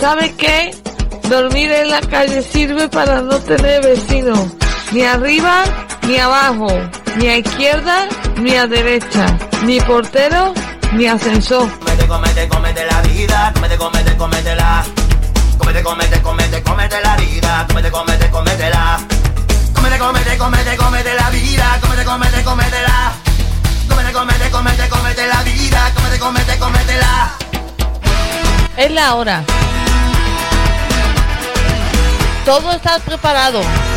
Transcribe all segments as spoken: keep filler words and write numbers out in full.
¿sabe qué? Dormir en la calle sirve para no tener vecinos, ni arriba ni abajo, ni a izquierda ni a derecha, ni portero ni ascensor. Comete, comete, comete la vida, comete, comete, comete la. Comete, comete, comete, comete la vida, comete, comete, comete la. Comete, comete, comete, comete la vida, comete, comete, comete la. Comete, comete, comete, comete la vida, comete, comete, comete la. Es la hora. Todo está preparado.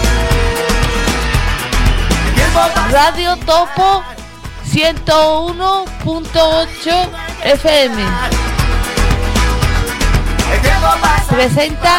Radio Topo ciento uno punto ocho F M presenta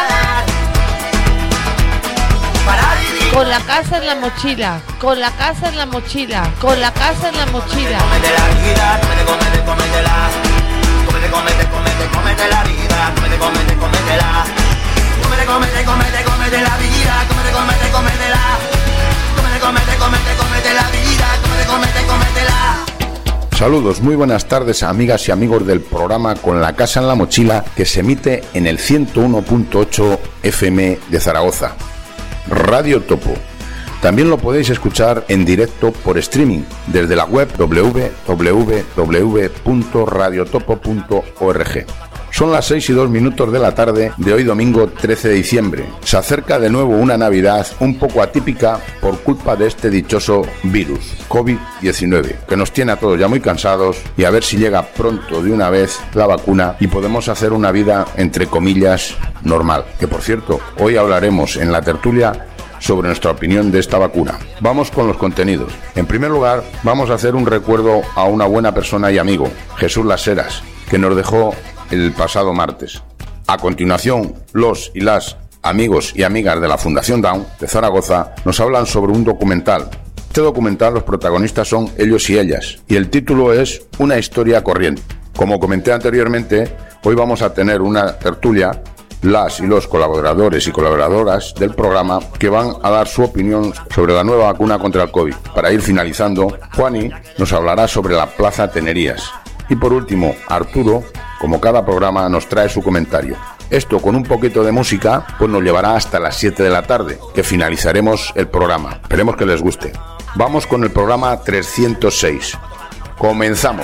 Con la casa en la mochila, con la casa en la mochila, con la casa en la mochila. Comete la vida, comete, comete, cométela. Comete, comete, comete, comete la vida, comete, comete, cométela. Comete, comete, comete, comete la vida, comete, comete, cométela. Comete, comete, comete, comete la vida, comete, comete, cométela. Saludos, muy buenas tardes amigas y amigos del programa Con la casa en la mochila, que se emite en el ciento uno punto ocho F M de Zaragoza. Radio Topo. También lo podéis escuchar en directo por streaming desde la web doble u doble u doble u punto radio topo punto org. Son las seis y dos minutos de la tarde de hoy domingo trece de diciembre. Se acerca de nuevo una Navidad un poco atípica por culpa de este dichoso virus, COVID diecinueve, que nos tiene a todos ya muy cansados, y a ver si llega pronto de una vez la vacuna y podemos hacer una vida, entre comillas, normal. Que por cierto, hoy hablaremos en la tertulia sobre nuestra opinión de esta vacuna. Vamos con los contenidos. En primer lugar, vamos a hacer un recuerdo a una buena persona y amigo, Jesús Las Heras, que nos dejó el pasado martes. A continuación, los y las amigos y amigas de la Fundación Down de Zaragoza nos hablan sobre un documental. Este documental, los protagonistas son ellos y ellas, y el título es Una historia corriente. Como comenté anteriormente, hoy vamos a tener una tertulia, las y los colaboradores y colaboradoras del programa, que van a dar su opinión sobre la nueva vacuna contra el COVID. Para ir finalizando, Juani nos hablará sobre la Plaza Tenerías. Y por último, Arturo, como cada programa, nos trae su comentario. Esto, con un poquito de música, pues nos llevará hasta las siete de la tarde, que finalizaremos el programa. Esperemos que les guste. Vamos con el programa trescientos seis. Comenzamos.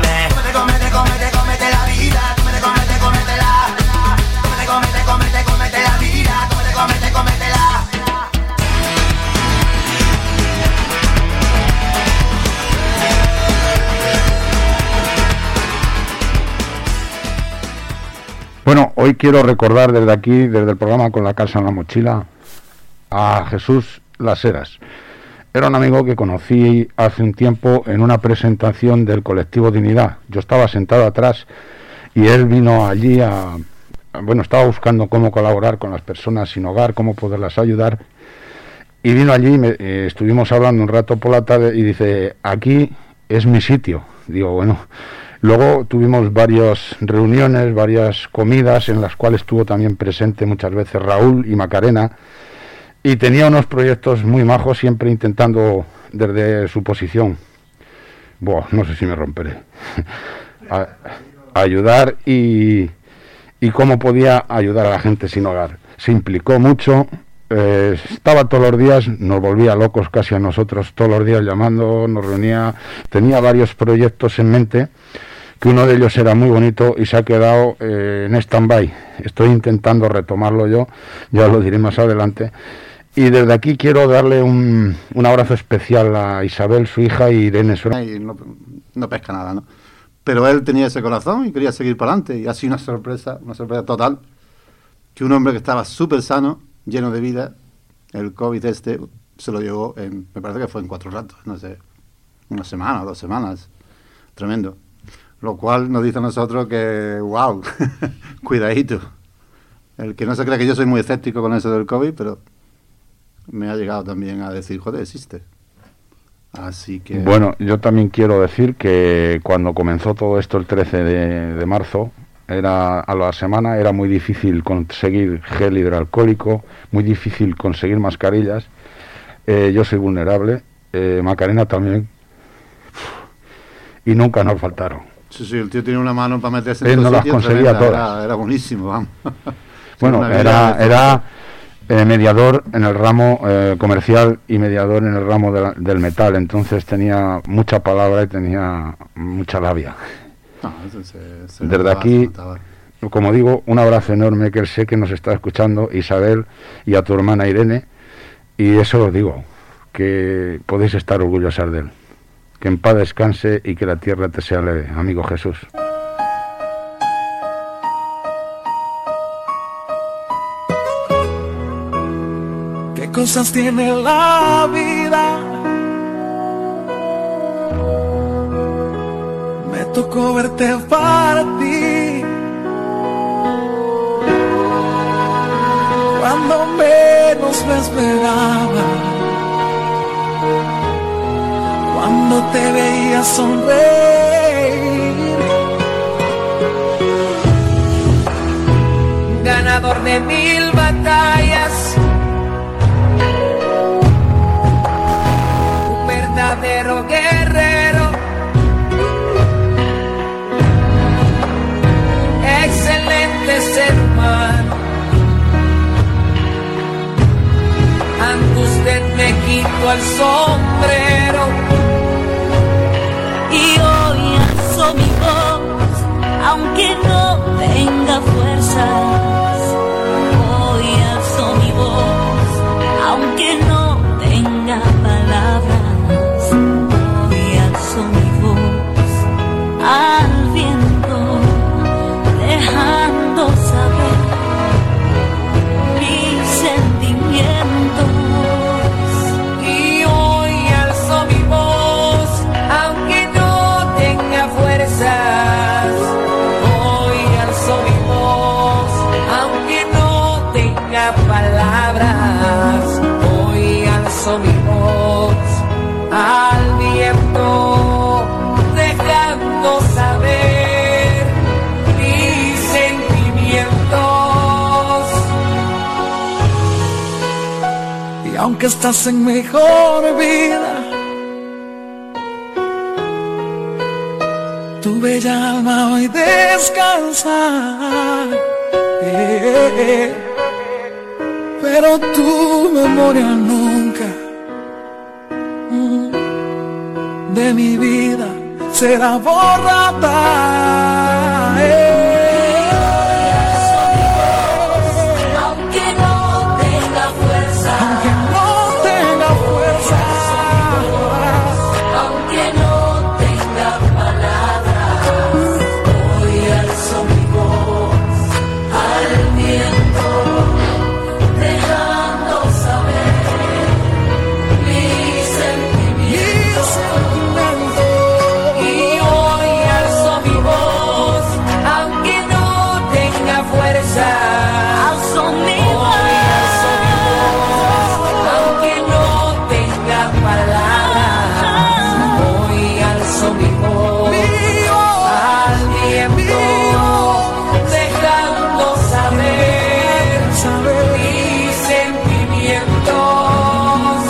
Bueno, hoy quiero recordar desde aquí, desde el programa Con la casa en la mochila, a Jesús Las Heras. Era un amigo que conocí hace un tiempo en una presentación del colectivo Dignidad. Yo estaba sentado atrás y él vino allí a... Bueno, estaba buscando cómo colaborar con las personas sin hogar, cómo poderlas ayudar. Y vino allí, y me, eh, estuvimos hablando un rato por la tarde y dice, aquí es mi sitio. Digo, bueno... Luego tuvimos varias reuniones, varias comidas en las cuales estuvo también presente muchas veces Raúl y Macarena, y tenía unos proyectos muy majos, siempre intentando desde su posición, buah, no sé si me romperé, a, a ayudar y, y cómo podía ayudar a la gente sin hogar. Se implicó mucho, eh, estaba todos los días, nos volvía locos casi a nosotros, todos los días llamando, nos reunía, tenía varios proyectos en mente, que uno de ellos era muy bonito y se ha quedado eh, en stand-by. Estoy intentando retomarlo yo, ya lo diré más adelante. Y desde aquí quiero darle un, un abrazo especial a Isabel, su hija, y Irene, su... Y no, no pesca nada, ¿no? Pero él tenía ese corazón y quería seguir para adelante, y ha sido una sorpresa, una sorpresa total, que un hombre que estaba súper sano, lleno de vida, el COVID este, se lo llevó en, me parece que fue en cuatro ratos, no sé, una semana o dos semanas, tremendo. Lo cual nos dice a nosotros que, wow, cuidadito. El que no se cree que yo soy muy escéptico con eso del COVID, pero me ha llegado también a decir, joder, existe. Así que... Bueno, yo también quiero decir que cuando comenzó todo esto el trece de marzo, era a la semana era muy difícil conseguir gel hidroalcohólico, muy difícil conseguir mascarillas. Eh, yo soy vulnerable, eh, Macarena también, y nunca nos faltaron. Sí, sí, el tío tiene una mano para meterse en él no las sitios, conseguía tremenda, todas. Era, era buenísimo, vamos. Bueno, era, era eh, mediador en el ramo eh, comercial y mediador en el ramo de la, del metal, entonces tenía mucha palabra y tenía mucha labia. No, eso se, se Desde notaba, aquí, se notaba. como digo, un abrazo enorme, que sé que nos está escuchando, Isabel, y a tu hermana Irene, y eso os digo, que podéis estar orgullosas de él. Que en paz descanse y que la tierra te sea leve, amigo Jesús. ¿Qué cosas tiene la vida? Me tocó verte partir cuando menos me esperaba, cuando te veía sonreír. Ganador de mil batallas, un verdadero guerrero, excelente ser humano. Ante usted me quito el sombrero y hoy alzo mi voz, aunque no tenga fuerzas. Hoy alzo mi voz, aunque no tenga palabras. Hoy alzo mi voz al viento, dejando saber mis sentimientos. Y hoy alzo mi voz, aunque no tenga fuerzas. Hoy alzo mi voz, aunque no tenga palabras. Hoy alzo mi voz al viento, dejando saber mis sentimientos. Y aunque estás en mejor vida, tu bella alma hoy descansa, eh, eh, pero tu memoria nunca mm, de mi vida será borrada. eh. Aunque no tenga fuerza, Aunque no tenga fuerza, aunque no tenga palabras, hoy alzo mi voz al viento, dejando saber mis sentimientos. y hoy alzo mi voz, aunque no tenga fuerza. Alzo mi Hoy alzo mi voz, aunque no tenga palabras. Hoy alzo mi voz al viento, dejando saber mis sentimientos.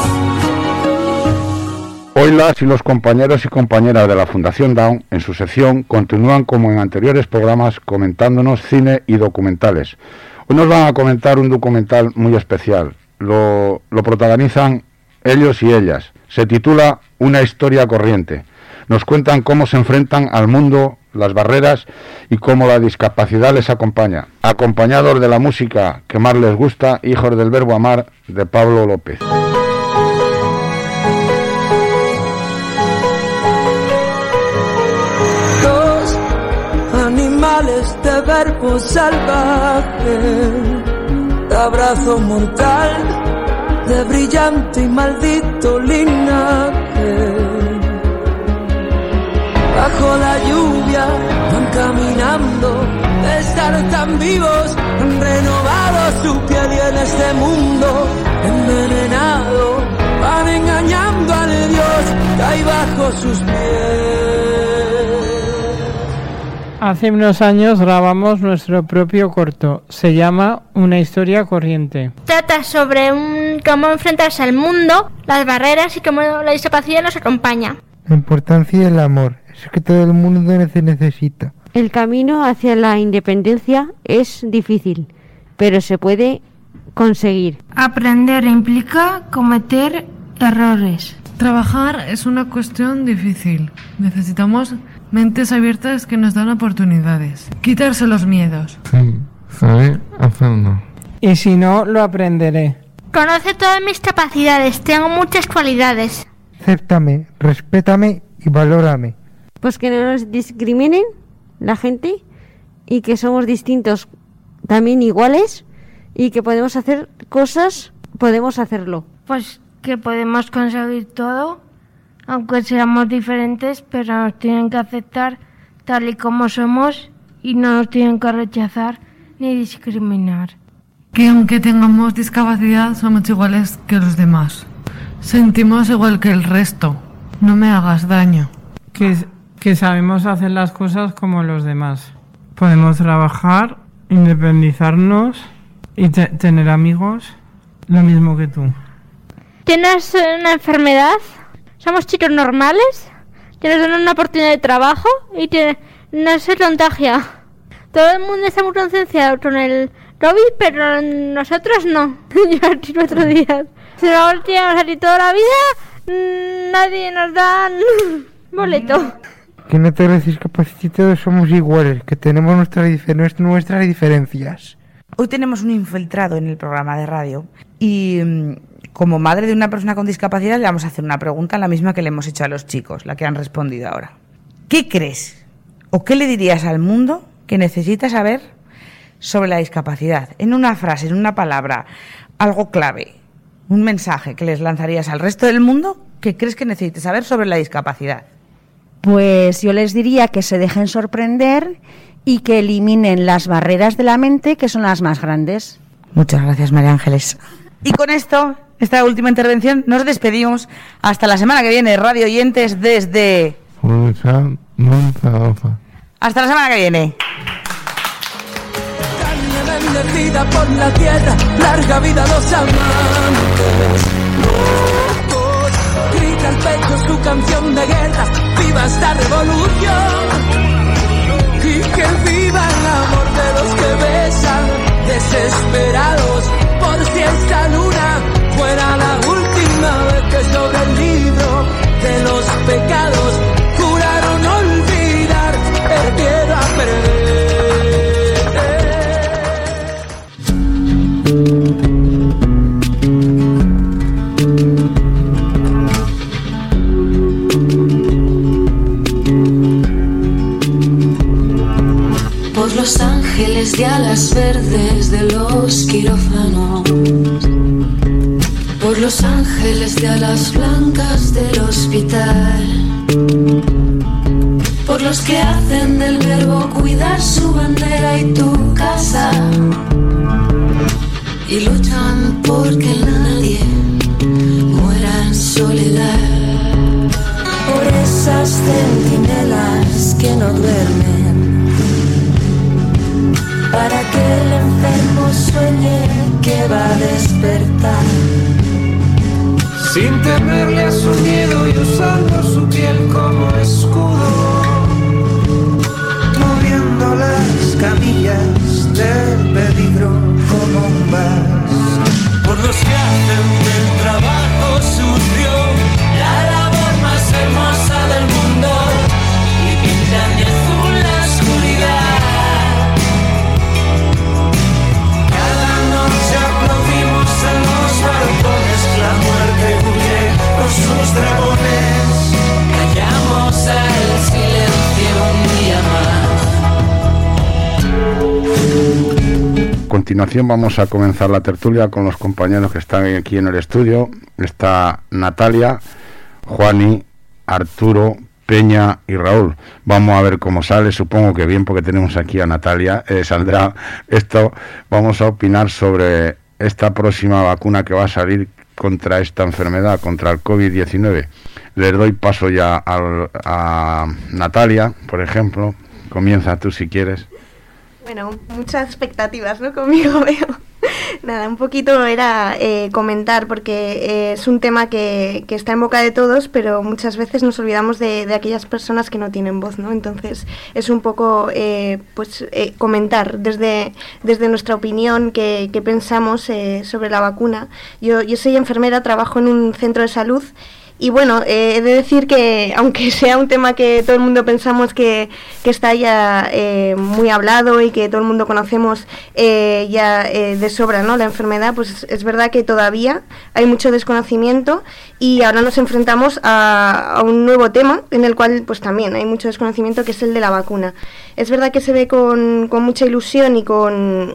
Hoy las y los compañeros y compañeras de la Fundación Down, en su sección, continúan como en anteriores programas comentándonos cine y documentales. Hoy nos van a comentar un documental muy especial. Lo, lo protagonizan ellos y ellas. Se titula Una historia corriente. Nos cuentan cómo se enfrentan al mundo, las barreras y cómo la discapacidad les acompaña. Acompañados de la música que más les gusta, Hijos del Verbo Amar, de Pablo López. Dos animales de verbo salvaje, de abrazo mortal, de brillante y maldito linaje. Bajo la lluvia van caminando, de estar tan vivos, han renovado su piel y en este mundo envenenado van engañando al Dios que hay bajo sus pies. Hace unos años grabamos nuestro propio corto. Se llama Una historia corriente. Trata sobre un, cómo enfrentarse al mundo, las barreras y cómo la discapacidad nos acompaña. La importancia del amor, eso que todo el mundo necesita. El camino hacia la independencia es difícil, pero se puede conseguir. Aprender implica cometer errores. Trabajar es una cuestión difícil. Necesitamos mentes abiertas que nos dan oportunidades. Quitarse los miedos. Sí, saber hacerlo. Y si no, lo aprenderé. Conoce todas mis capacidades, tengo muchas cualidades. Acéptame, respétame y valórame. Pues que no nos discriminen la gente y que somos distintos, también iguales, y que podemos hacer cosas, podemos hacerlo. Pues que podemos conseguir todo, aunque seamos diferentes, pero nos tienen que aceptar tal y como somos y no nos tienen que rechazar ni discriminar. Que aunque tengamos discapacidad, somos iguales que los demás. Sentimos igual que el resto. No me hagas daño. Que, que sabemos hacer las cosas como los demás. Podemos trabajar, independizarnos y te- tener amigos lo mismo que tú. ¿Tienes una enfermedad? Somos chicos normales, que nos dan una oportunidad de trabajo y que no se contagia. Todo el mundo está muy concienciado con el COVID, pero nosotros no. Yo aquí cuatro días. Si no queremos salir toda la vida, nadie nos da boleto. Que no te discapacitados somos iguales, que tenemos nuestras, difer- nuestras diferencias. Hoy tenemos un infiltrado en el programa de radio y mm, como madre de una persona con discapacidad le vamos a hacer una pregunta, la misma que le hemos hecho a los chicos, la que han respondido ahora. ¿Qué crees o qué le dirías al mundo que necesita saber sobre la discapacidad? En una frase, en una palabra, algo clave, un mensaje que les lanzarías al resto del mundo que crees que necesite saber sobre la discapacidad. Pues yo les diría que se dejen sorprender y que eliminen las barreras de la mente, que son las más grandes. Muchas gracias, María Ángeles. Y con esto, esta última intervención, nos despedimos. Hasta la semana que viene, radio oyentes, desde... Hasta la semana que viene. Bendecida por la tierra, larga vida a los amantes. Locos, grita al pecho su canción de guerra, viva esta revolución. Y que viva el amor de los que besan, desesperados, por si esta luna fuera la última vez que sobre el libro de los pecados juraron olvidar el miedo a perder. Por los ángeles de alas verdes de los quirófanos, por los ángeles de alas blancas del hospital, por los que hacen del verbo cuidar su bandera y tu casa, y luchan porque nadie muera en soledad. Por esas centinelas que no duermen, para que el enfermo sueñe que va a despertar, sin temerle a su miedo y usando su piel como escudo, moviendo las camillas del peligro como un vas. Por los que hacen del trabajo sucio la labor más hermosa del mundo y pintan de azul la oscuridad. Aplaudimos en los balcones, la muerte huye con sus dragones. Callamos al silencio un día más. A continuación vamos a comenzar la tertulia con los compañeros que están aquí en el estudio. Está Natalia, Juani, Arturo, Peña y Raúl. Vamos a ver cómo sale, supongo que bien, porque tenemos aquí a Natalia. Eh, saldrá esto. Vamos a opinar sobre esta próxima vacuna que va a salir contra esta enfermedad, contra el COVID diecinueve. Les doy paso ya a, a Natalia, por ejemplo. Comienza tú si quieres. Bueno, muchas expectativas, ¿no? Conmigo veo. Nada, un poquito era eh, comentar, porque eh, es un tema que, que está en boca de todos, pero muchas veces nos olvidamos de, de aquellas personas que no tienen voz, ¿no? Entonces es un poco eh, pues eh, comentar desde, desde nuestra opinión qué, qué pensamos eh, sobre la vacuna. Yo, yo soy enfermera, trabajo en un centro de salud. Y bueno, eh, he de decir que aunque sea un tema que todo el mundo pensamos que, que está ya eh, muy hablado y que todo el mundo conocemos eh, ya eh, de sobra, ¿no?, la enfermedad, pues es verdad que todavía hay mucho desconocimiento y ahora nos enfrentamos a, a un nuevo tema en el cual pues también hay mucho desconocimiento, que es el de la vacuna. Es verdad que se ve con, con mucha ilusión y con,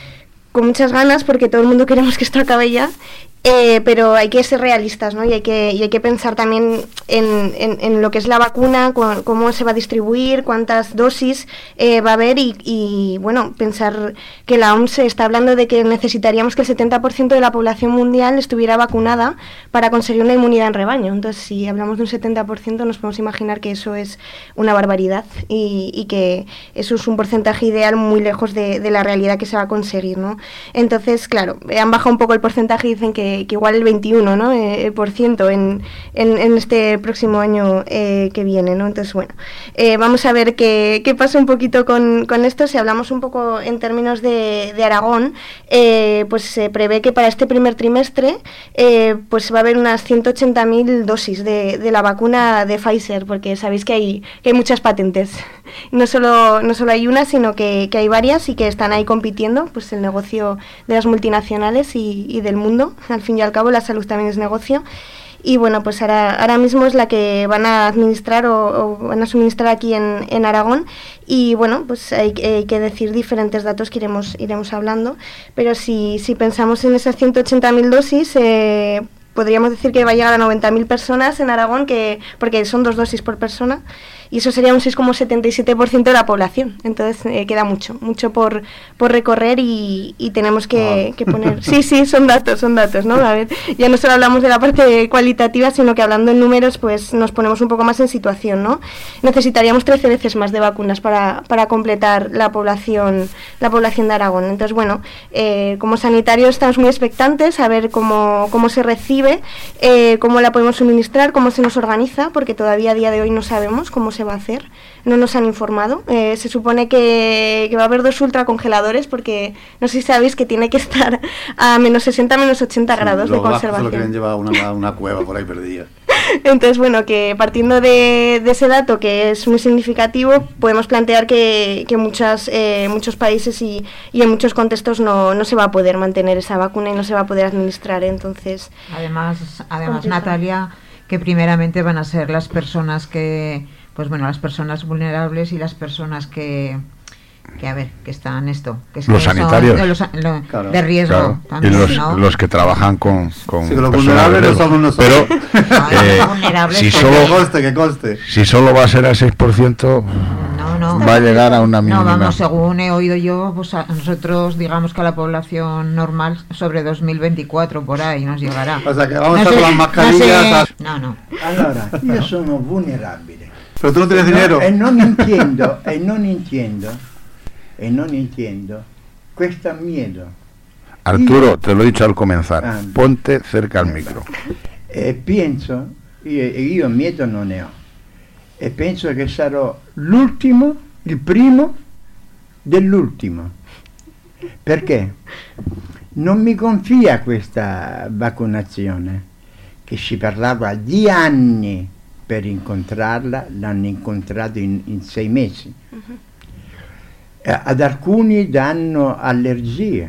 con muchas ganas, porque todo el mundo queremos que esto acabe ya. Eh, pero hay que ser realistas, ¿no? Y hay que, y hay que pensar también en, en, en lo que es la vacuna, cu cómo se va a distribuir, cuántas dosis eh, va a haber y, y, bueno, pensar que la O M S está hablando de que necesitaríamos que el setenta por ciento de la población mundial estuviera vacunada para conseguir una inmunidad en rebaño. Entonces, si hablamos de un setenta por ciento, nos podemos imaginar que eso es una barbaridad y, y que eso es un porcentaje ideal muy lejos de, de la realidad que se va a conseguir, ¿no? Entonces, claro, han bajado un poco el porcentaje y dicen que que igual el veintiuno, ¿no?, eh, por ciento en, en, en este próximo año eh, que viene, ¿no? Entonces, bueno, eh, vamos a ver qué, qué pasa un poquito con, con esto. Si hablamos un poco en términos de, de Aragón, eh, pues se prevé que para este primer trimestre eh, pues va a haber unas ciento ochenta mil dosis de, de la vacuna de Pfizer, porque sabéis que hay, que hay muchas patentes. No solo, no solo hay una, sino que, que hay varias y que están ahí compitiendo, pues el negocio de las multinacionales y, y del mundo. Al fin y al cabo, la salud también es negocio. Y bueno, pues ahora, ahora mismo es la que van a administrar o, o van a suministrar aquí en, en Aragón. Y bueno, pues hay, hay que decir diferentes datos que iremos, iremos hablando. Pero si, si pensamos en esas ciento ochenta mil dosis, eh, podríamos decir que va a llegar a noventa mil personas en Aragón, que porque son dos dosis por persona. Y eso sería un seis coma setenta y siete por ciento de la población. Entonces eh, queda mucho, mucho por, por recorrer y, y tenemos que, wow. que poner... Sí, sí, son datos, son datos, ¿no? A ver, ya no solo hablamos de la parte cualitativa, sino que hablando en números, pues nos ponemos un poco más en situación, ¿no? Necesitaríamos trece veces más de vacunas para, para completar la población, la población de Aragón. Entonces, bueno, eh, como sanitarios estamos muy expectantes a ver cómo, cómo se recibe, eh, cómo la podemos suministrar, cómo se nos organiza, porque todavía a día de hoy no sabemos cómo se va a hacer, no nos han informado. Eh, se supone que, que va a haber dos ultracongeladores, porque no sé si sabéis que tiene que estar a menos sesenta, menos ochenta sí, grados de conservación. Lo quieren llevar a una, una cueva por ahí perdida. Entonces, bueno, que partiendo de, de ese dato, que es muy significativo, podemos plantear que, que muchas, eh, muchos países y, y en muchos contextos no, no se va a poder mantener esa vacuna y no se va a poder administrar. Entonces, además, además Natalia, que primeramente van a ser las personas que... pues bueno, las personas vulnerables y las personas que, que a ver, que están esto, que es los que sanitarios son, los, lo, claro, de riesgo claro. también, y los, ¿no? los que trabajan con, con sí, los vulnerables no somos nosotros. Pero eh, si solo que conste, que conste. si solo va a ser al seis por ciento, no, no, va a llegar a una mínima. No, vamos, según he oído yo, pues a nosotros digamos que a la población normal sobre dos mil veinticuatro por ahí nos llegará. O sea que vamos no a sé, con las mascarillas. No, no. Allora, io sono vulnerabile. Pero tú no tienes dinero. E non entiendo, e non entiendo, e non entiendo questo miedo. Arturo, te lo he dicho al comenzar, ah, ponte cerca al micro. E penso, io, io miedo non ne ho, e penso che sarò l'ultimo, il primo dell'ultimo. Perché? Non mi confia questa vacunazione, che si parlava di anni per incontrarla, l'hanno incontrato in, in sei mesi. Uh-huh. Eh, ad alcuni danno allergie.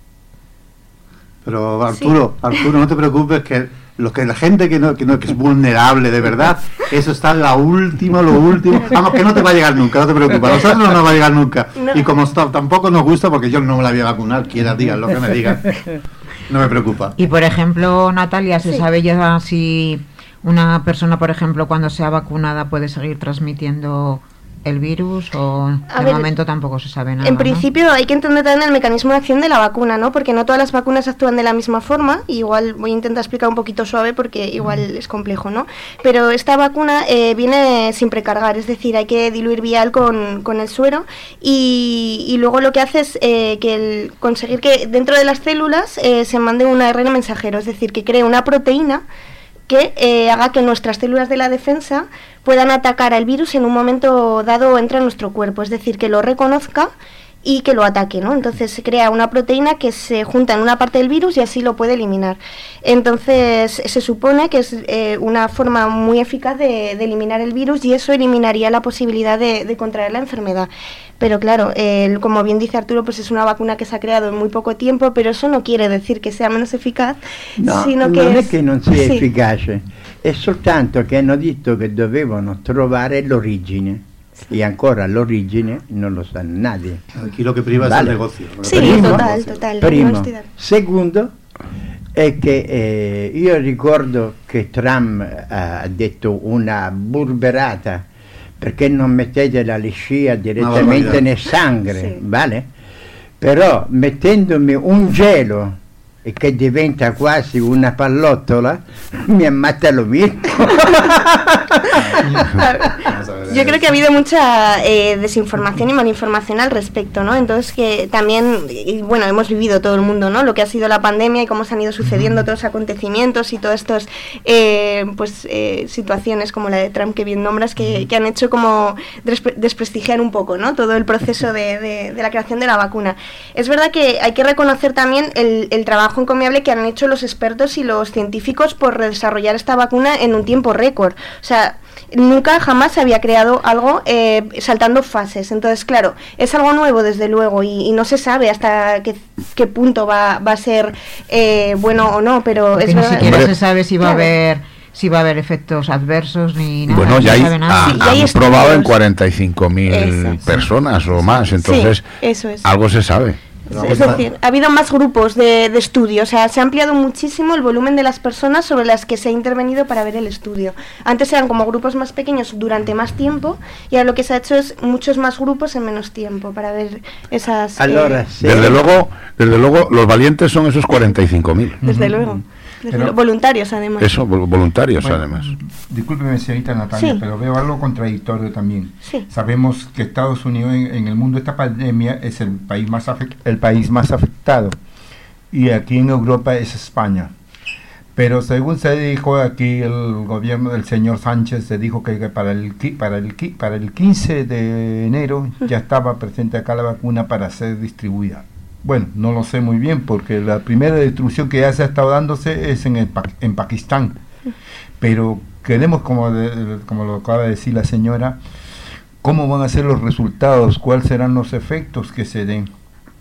Pero Arturo, sí. Arturo, no te preocupes, que lo que la gente que no, que no que es vulnerable de verdad, eso está en la última, lo último. Vamos, que no te va a llegar nunca, no te preocupes. A nosotros no nos va a llegar nunca. No. Y como está, tampoco nos gusta, porque yo no me la voy a vacunar, quiera digan lo que me digan. No me preocupa. Y por ejemplo, Natalia, ¿se sí. sabe ya si una persona, por ejemplo, cuando sea vacunada puede seguir transmitiendo el virus o A de ver, momento tampoco se sabe nada? En ¿no? principio hay que entender también el mecanismo de acción de la vacuna, ¿no? Porque no todas las vacunas actúan de la misma forma. Igual voy a intentar explicar un poquito suave porque igual es complejo, ¿no? Pero esta vacuna eh, viene sin precargar, es decir, hay que diluir vial con, con el suero y, y luego lo que hace es eh, que el, conseguir que dentro de las células eh, se mande un A R N mensajero, es decir, que cree una proteína que eh, haga que nuestras células de la defensa puedan atacar al virus en un momento dado entre nuestro cuerpo, es decir, que lo reconozca y que lo ataque, ¿no? Entonces se crea una proteína que se junta en una parte del virus y así lo puede eliminar. Entonces se supone que es eh, una forma muy eficaz de, de eliminar el virus y eso eliminaría la posibilidad de, de contraer la enfermedad. Pero claro, eh, como bien dice Arturo, pues es una vacuna que se ha creado en muy poco tiempo, pero eso no quiere decir que sea menos eficaz, No, sino que non es... è che non sia sì. efficace, è soltanto che hanno detto che dovevano trovare l'origine. Y ancora l'origine non lo sa nadie. Aquí lo que priva es el negocio. Sí, Primo, total, total. primo. no estoy de- Secondo è che eh, io ricordo che Trump ha detto una burberata perché non mettete la liscia direttamente barbarità. nel sangue, Sì. vale? Però mettendomi un gelo e che diventa quasi una pallottola mi ammazza lo mismo. Yo creo que ha habido mucha eh, desinformación y malinformación al respecto, ¿no? Entonces que también, y bueno, hemos vivido todo el mundo, ¿no? Lo que ha sido la pandemia y cómo se han ido sucediendo todos los acontecimientos y todas estas eh, pues, eh, situaciones como la de Trump que bien nombras, que, que han hecho como despre- desprestigiar un poco, ¿no? Todo el proceso de, de- de la creación de la vacuna. Es verdad que hay que reconocer también el, el trabajo encomiable que han hecho los expertos y los científicos por desarrollar esta vacuna en un tiempo récord. O sea, nunca jamás se había creado algo eh, saltando fases. Entonces, claro, es algo nuevo desde luego y, y no se sabe hasta qué, qué punto va, va a ser eh, bueno o no, pero Porque es ni verdad- siquiera Hombre. se sabe si va a Claro. haber si va a haber efectos adversos ni nada. Bueno, no ya se hay, sabe nada. ha- Sí, ya hay han probado en estudios. cuarenta y cinco mil Eso, sí. personas o más, entonces Sí, eso es. algo se sabe. Es decir, ha habido más grupos de, de estudio, o sea, se ha ampliado muchísimo el volumen de las personas sobre las que se ha intervenido para ver el estudio. Antes eran como grupos más pequeños durante más tiempo y ahora lo que se ha hecho es muchos más grupos en menos tiempo para ver esas... eh, Allora, se Desde luego, desde luego, los valientes son esos cuarenta y cinco mil. desde luego. Desde Pero- luego, voluntarios además. Eso, vol- voluntarios Bueno, además. Discúlpeme, señorita Natalia, Sí. pero veo algo contradictorio también. Sí. Sabemos que Estados Unidos en, en el mundo esta pandemia es el país más afec- el país más afectado y aquí en Europa es España. Pero según se dijo aquí el gobierno del señor Sánchez se dijo que, que para el qui- para el qui- para el quince de enero ya estaba presente acá la vacuna para ser distribuida. Bueno, no lo sé muy bien porque la primera distribución que ya se ha estado dándose es en, el Pa- en Pakistán. Pero queremos, como, de- como lo acaba de decir la señora, cómo van a ser los resultados, cuáles serán los efectos que se den.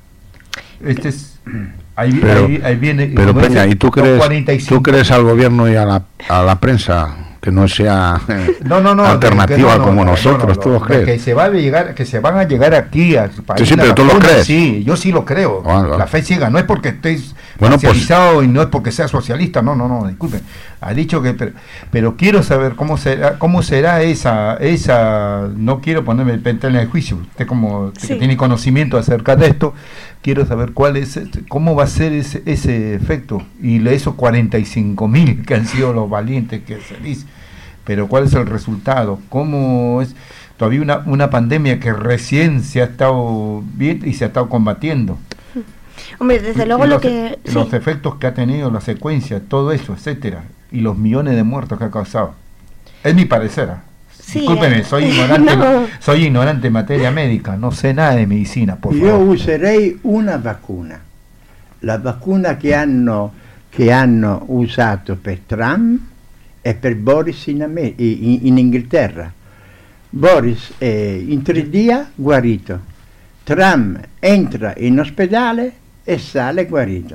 Este es... Ahí, Pero, ahí, ahí viene... pero como Peña, dice, ¿y tú los crees, cuarenta y cinco. tú crees al gobierno y a la, a la prensa que no sea eh, No, no, no, alternativa que no, no, como no, nosotros? no, ¿Tú no, lo crees? Que se va a llegar, que se van a llegar aquí al país. Sí, sí, la pero tú lo vacuna, crees. Sí, yo sí lo creo. Ah, ah. La fe ciega, no es porque estés Bueno, pues- socializado y no es porque sea socialista, no, no, no, disculpen. Ha dicho que, pero, pero quiero saber cómo será, cómo será esa, esa, no quiero ponerme en el juicio. Usted como usted Sí. que tiene conocimiento acerca de esto, quiero saber cuál es, este, cómo va a ser ese, ese efecto y le esos cuarenta y cinco mil que han sido los valientes que se dice. Pero cuál es el resultado, cómo es todavía una, una pandemia que recién se ha estado bien y se ha estado combatiendo. Hombre, desde luego Y lo los, que... sí. los efectos que ha tenido, la secuencia, todo eso, etcétera, y los millones de muertos que ha causado. Es mi parecer. ¿ah? Sí, Discúlpeme, eh, soy ignorante, no. soy ignorante en materia médica, no sé nada de medicina, por Io favor. userei una vacuna, la vacuna che hanno, che hanno usato per Trump e per Boris in, Amer- in, in Inghilterra. Boris eh, in tre giorni guarito, Trump entra in ospedale e sale guarito.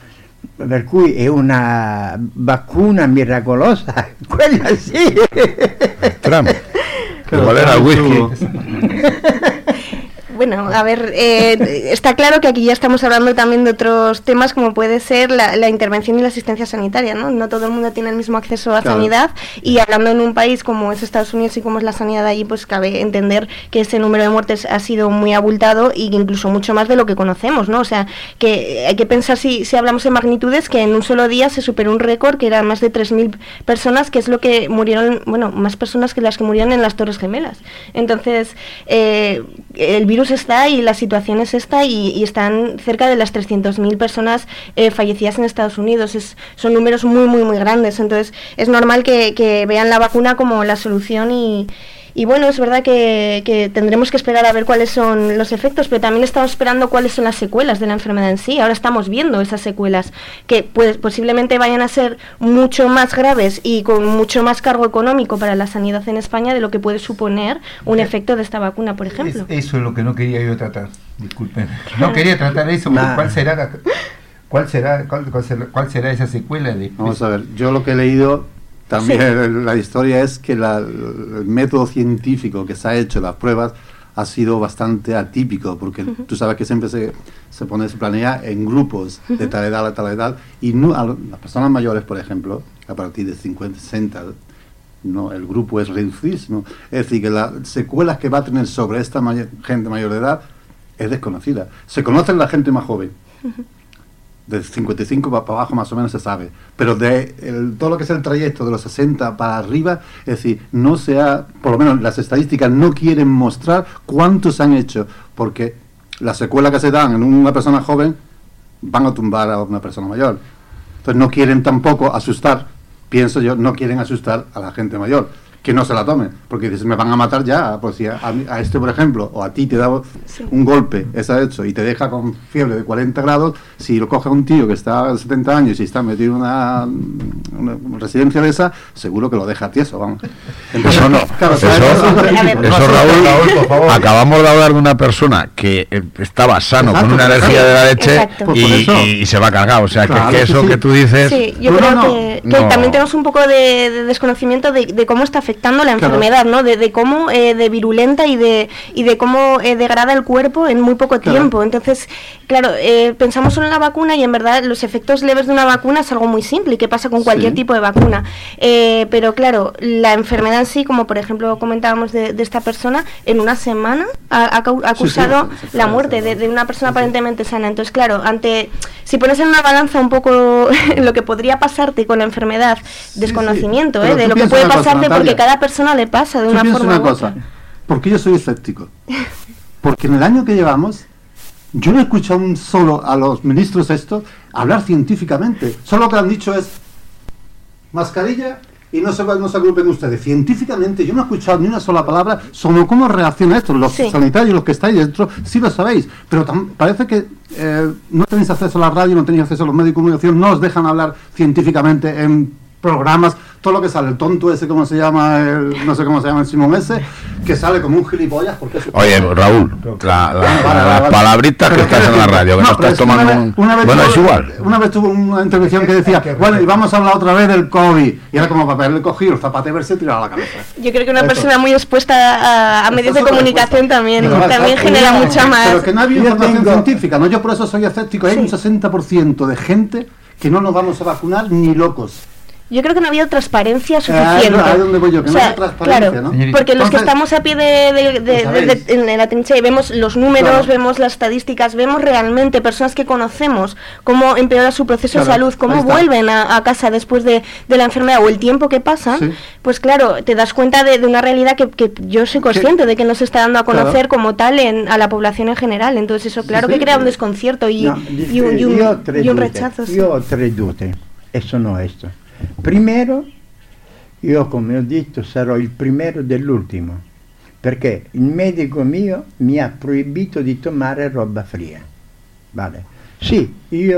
Per cui è una vacuna miracolosa, quella sì. Trump. Igual era el whisky. Bueno, a ver, eh, está claro que aquí ya estamos hablando también de otros temas como puede ser la, la intervención y la asistencia sanitaria, ¿no? No todo el mundo tiene el mismo acceso a Claro. sanidad y hablando en un país como es Estados Unidos y como es la sanidad allí, pues cabe entender que ese número de muertes ha sido muy abultado y incluso mucho más de lo que conocemos, ¿no? O sea, que hay que pensar si, si hablamos de magnitudes que en un solo día se superó un récord que era más de tres mil personas, que es lo que murieron, bueno, más personas que las que murieron en las Torres Gemelas. Entonces, eh, el virus está y la situación es esta y, y están cerca de las trescientas mil personas eh, fallecidas en Estados Unidos. Es, son números muy, muy, muy grandes. Entonces, es normal que, que vean la vacuna como la solución y... Y bueno, es verdad que, que tendremos que esperar a ver cuáles son los efectos, pero también estamos esperando cuáles son las secuelas de la enfermedad en sí. Ahora estamos viendo esas secuelas que pues, posiblemente vayan a ser mucho más graves y con mucho más cargo económico para la sanidad en España de lo que puede suponer un efecto de esta vacuna, por ejemplo. Es- eso es lo que no quería yo tratar, disculpen. No quería tratar eso, porque Nah. ¿cuál será la- cuál será cuál, cuál será, cuál será esa secuela de Vamos a ver, yo lo que he leído también, la historia es que la- el método científico que se ha hecho, las pruebas, ha sido bastante atípico, porque Ujú. tú sabes que siempre se, se pone, se planea en grupos de tal edad a tal edad, y no, a las personas mayores, por ejemplo, a partir de cincuenta, sesenta, no, el grupo es reducidísimo. Es decir, que las secuelas que va a tener sobre esta may- gente mayor de edad es desconocida. Se conoce la gente más joven. De cincuenta y cinco para abajo más o menos se sabe, pero de el- todo lo que es el trayecto de los sesenta para arriba, es decir, no se ha, por lo menos las estadísticas no quieren mostrar cuántos han hecho, porque las secuelas que se dan en una persona joven van a tumbar a una persona mayor. Entonces no quieren tampoco asustar, pienso yo, no quieren asustar a la gente mayor, que no se la tomen, porque dices, me van a matar ya, pues si a, a mí- a este, por ejemplo, o a ti te da un golpe, ese hecho, y te deja con fiebre de cuarenta grados, si lo coge un tío que está a setenta años y está metido en una, una residencia de esa, seguro que lo deja tieso, vamos. Entonces, Eso no, claro, eso, ¿sabes? eso, Raúl, acabamos de hablar de una persona que eh, estaba sano, Exacto, con una exacto. energía de la leche Exacto. Pues y, por eso. y- y se va cargado, o sea, Claro, que, que eso sí, sí. que tú dices... Sí, yo No, creo no, no. que, que No. también tenemos un poco de, de desconocimiento de, de cómo está afectando la Claro. enfermedad, ¿no? De, de cómo eh, de virulenta y de y de cómo eh, degrada el cuerpo en muy poco Claro. tiempo. Entonces, claro, eh, pensamos solo en la vacuna y en verdad los efectos leves de una vacuna es algo muy simple y que pasa con cualquier Sí. tipo de vacuna. Eh, pero claro, la enfermedad en sí, como por ejemplo comentábamos de, de esta persona, en una semana ha, ha cau- ha Sí, sí, causado sí, sí, la sí, muerte sí, de, sí. de una persona aparentemente sana. Entonces, claro, ante si pones en una balanza un poco lo que podría pasarte con la enfermedad, desconocimiento, Pero ¿eh? de tú lo que piensa puede una cosa, pasarte porque Natalia. cada persona le pasa de Yo una pienso forma una u cosa, otra. porque yo soy escéptico. Porque en el año que llevamos, yo no he escuchado un solo a los ministros estos hablar científicamente. Solo lo que han dicho es mascarilla y no se, no se agrupen ustedes. Científicamente yo no he escuchado ni una sola palabra sobre cómo reacciona esto. Los Sí. sanitarios, los que estáis dentro, sí lo sabéis. Pero tam- parece que eh, no tenéis acceso a la radio, no tenéis acceso a los medios de comunicación, no os dejan hablar científicamente en programas, todo lo que sale, el tonto ese, ¿cómo se llama? El, no sé cómo se llama el Simón ese, que sale como un gilipollas. Porque es- Oye, Raúl, la- la- Vale, vale, las vale. palabritas que Pero estás quiero en la decir, radio, que no, no pero estás es que una tomando vez- un... una vez Bueno, tuvo- es igual. Una vez tuvo una intervención que decía, bueno, y vamos a hablar otra vez del COVID. Y era como para haberle cogido el zapate y verse tirado a la cabeza. Yo creo que una Eso. persona muy expuesta a, a medios de Eso es comunicación también, Pero, también exacto, genera yo- mucha más. Pero que no ha habido Yo información tengo- científica, ¿no? Yo por eso soy escéptico. Hay Sí. un sesenta por ciento de gente que no nos vamos a vacunar ni locos. Yo creo que no ha habido transparencia ahí suficiente. es donde voy yo, que O no sea, hay transparencia, claro, ¿no? Señorita, porque los que entonces, estamos a pie de, de- de- lo de- sabéis. de- en la trinchera y vemos los números, Claro. vemos las estadísticas, vemos realmente personas que conocemos cómo empeora su proceso de Claro, salud, ahí cómo está. vuelven a, a casa después de, de la enfermedad o el tiempo que pasan, Sí. pues claro, te das cuenta de, de una realidad que, que yo soy consciente de que no se está dando a Claro. conocer como tal en, a la población en general. Entonces eso claro Sí, que crea un sí. desconcierto y, No, y un, y un- io ho tre y un dute. rechazo. sí. Io ho tre dute e sono questo. Primero, io come ho detto sarò il primero dell'ultimo, perché il medico mio mi ha proibito di tomare roba fria. Vale. Sì,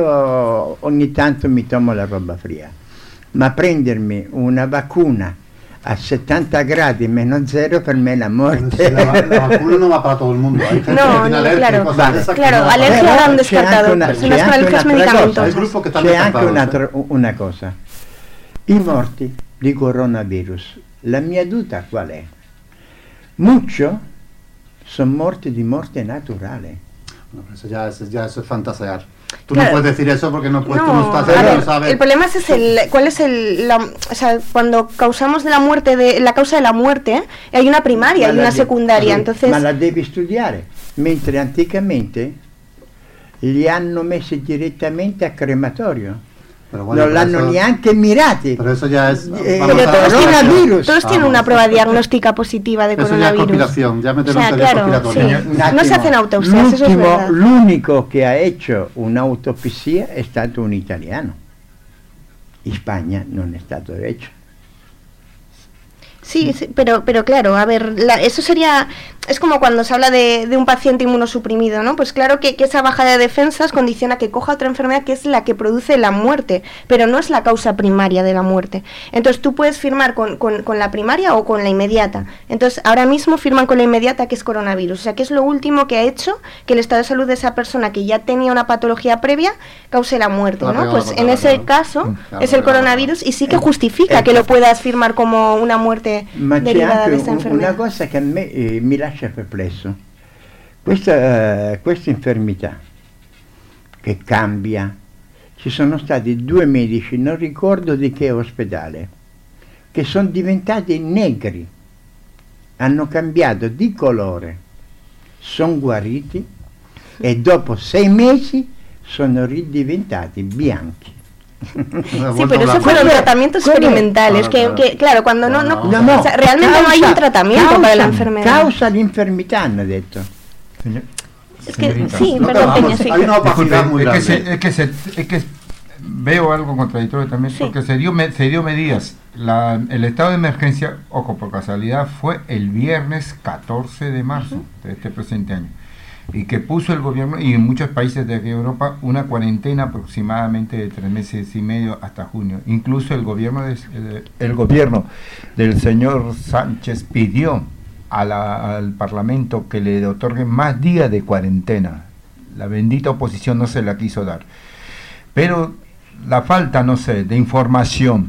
io ogni tanto mi tomo la roba fria, ma prendermi una vacuna a settanta gradi meno zero per me è la morte. La, va- la vacuna no va para todo el mundo. Hay gente No, que tiene no, alergia y claro. cosas Vale. de esas que Claro, no va alergia para- la han C'è descartado, anche una- personas c'è con anche alergias un'altra medicamentosas. Hay grupos que están C'è anche descartados. un'altra- una cosa. I morti di coronavirus, la mia duda qual è? Mucho son muertes de muerte naturales. Bueno, eso ya es, ya eso es fantasear. Tú Claro. no puedes decir eso porque no, puedes, No, tú no estás a ahí, ver, no sabes. el problema es ese, el, cuál es el, la, o sea, cuando causamos de la muerte, de la causa de la muerte, hay una primaria, Ma hay la una de- secundaria, sì, entonces... ma la devi studiare, mentre anticamente li hanno messi direttamente a crematorio. Pero bueno, non pero l'hanno eso- neanche mirati. Pero eso ya es. Eh, vamos Pero a- todos, Coronavirus. tienen, todos tienen Vamos. una prueba diagnóstica positiva de Eso ya es coronavirus. conspiración, ya o metemos sea, en teoría claro, conspiratoria. sí. Un No se attimo, hacen autopsias, eso es l'ultimo- verdad. L'unico che ha hecho un'autopsia è stato un italiano. In Spagna non è stato hecho. Sí, sí, pero, pero claro, a ver, la- eso sería, es como cuando se habla de, de un paciente inmunosuprimido, ¿no? Pues claro que, que esa baja de defensas condiciona que coja otra enfermedad que es la que produce la muerte, pero no es la causa primaria de la muerte. Entonces tú puedes firmar con, con, con la primaria o con la inmediata. Entonces ahora mismo firman con la inmediata, que es coronavirus, o sea que es lo último que ha hecho que el estado de salud de esa persona que ya tenía una patología previa cause la muerte, La ¿no? pegada Pues contra en la ese pegada. caso Claro, es el pegada. coronavirus y sí que justifica que lo puedas firmar como una muerte Ma c'è derivada anche de esta un- enfermedad. una cosa che a me eh, mi lascia perplesso. Questa, eh, questa infermità che cambia, ci sono stati due medici, non ricordo di che ospedale, che sono diventati negri, hanno cambiato di colore, sono guariti e dopo sei mesi sono ridiventati bianchi. Sí, pero eso fueron tratamientos ¿Cómo? experimentales, Claro, que, claro. que, claro, cuando no, no, No, no, o sea, realmente no hay un tratamiento causa, para la enfermedad. Causa l'infermità, hanno detto. Es que, Señorita. sí, No, perdón, pero Peña, vamos, sí. hay una opacidad Disculpe, muy es que, grande. se, es, que se, es que veo algo contradictorio también, porque se dio, me- se dio medidas. La, el estado de emergencia, ojo, por casualidad, fue el viernes catorce de marzo de este presente año, y que puso el gobierno, y en muchos países de aquí de Europa, una cuarentena aproximadamente de tres meses y medio hasta junio. Incluso el gobierno, de, el, el gobierno del señor Sánchez pidió a la- al Parlamento que le otorguen más días de cuarentena. La bendita oposición no se la quiso dar. Pero la falta, no sé, de información,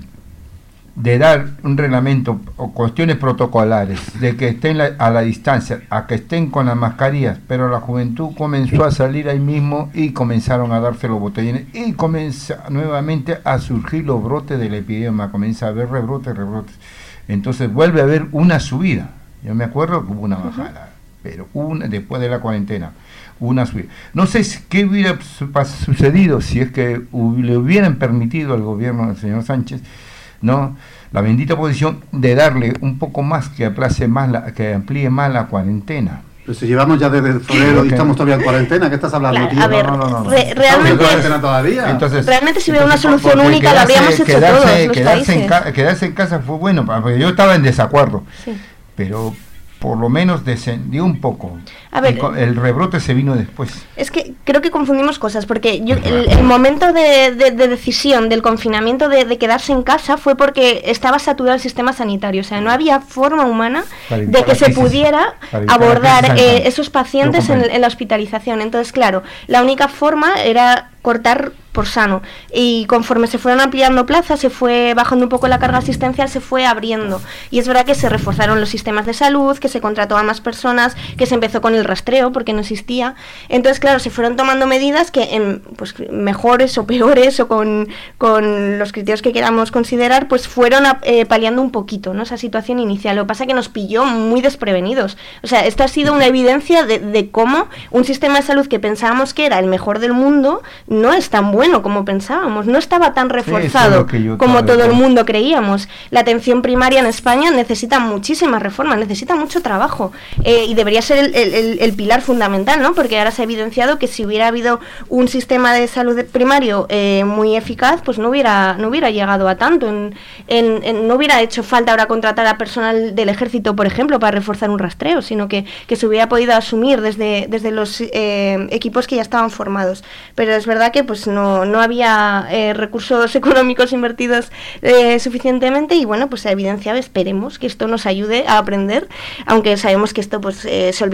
de dar un reglamento o cuestiones protocolares, de que estén la- a la distancia, a que estén con las mascarillas, pero la juventud comenzó a salir ahí mismo y comenzaron a darse los botellines y comienza nuevamente a surgir los brotes de la epidemia, comienza a haber rebrotes, rebrotes. Entonces vuelve a haber una subida. Yo me acuerdo que hubo una bajada, pero una, después de la cuarentena, una subida. No sé si- qué hubiera su- pas- sucedido si es que hu- le hubieran permitido al gobierno del señor Sánchez, no, la bendita oposición, de darle un poco más, que aplace más, la, que amplíe más la cuarentena. Pero si llevamos ya desde febrero y estamos todavía en cuarentena, ¿qué estás hablando, Claro, tío? a ver, no, no, no, no. re- Estamos en realmente- cuarentena todavía. Entonces, Realmente si hubiera una entonces, solución porque única, la habríamos hecho quedarse, todos los quedarse en, países. ca- quedarse en casa fue bueno, porque yo estaba en desacuerdo, Sí. pero por lo menos descendió un poco. A ver, el, co- el rebrote se vino después. Es que creo que confundimos cosas, porque yo, el, el momento de, de- de decisión del confinamiento de, de quedarse en casa fue porque estaba saturado el sistema sanitario, o sea, no había forma humana Para de evitar que la se crisis, pudiera para evitar la abordar crisis eh, sanitaria. esos pacientes Lo en, comprendo. en la hospitalización. Entonces, claro, la única forma era cortar por sano, y conforme se fueron ampliando plazas, se fue bajando un poco la carga asistencial, se fue abriendo, y es verdad que se reforzaron los sistemas de salud, que se contrató a más personas, que se empezó con el rastreo porque no existía. Entonces, claro, se fueron tomando medidas que en, pues, mejores o peores, o con, con los criterios que queramos considerar, pues fueron a- eh, paliando un poquito, ¿no?, esa situación inicial. Lo que pasa es que nos pilló muy desprevenidos. O sea, esto ha sido una evidencia de, de cómo un sistema de salud que pensábamos que era el mejor del mundo no es tan bueno como pensábamos, no estaba tan eso es reforzado lo que yo como estaba de todo el acuerdo. mundo creíamos. La atención primaria en España necesita muchísimas reformas, necesita mucho trabajo, eh, y debería ser el, el- el- el pilar fundamental, ¿no? Porque ahora se ha evidenciado que si hubiera habido un sistema de salud primario eh, muy eficaz, pues no hubiera no hubiera llegado a tanto, en, en- en- no hubiera hecho falta ahora contratar a personal del ejército, por ejemplo, para reforzar un rastreo, sino que, que se hubiera podido asumir desde, desde los eh, equipos que ya estaban formados. Pero es verdad que pues no, no había eh, recursos económicos invertidos eh, suficientemente, y bueno, pues se ha evidenciado. Esperemos que esto nos ayude a aprender, aunque sabemos que esto pues eh, se olvidará y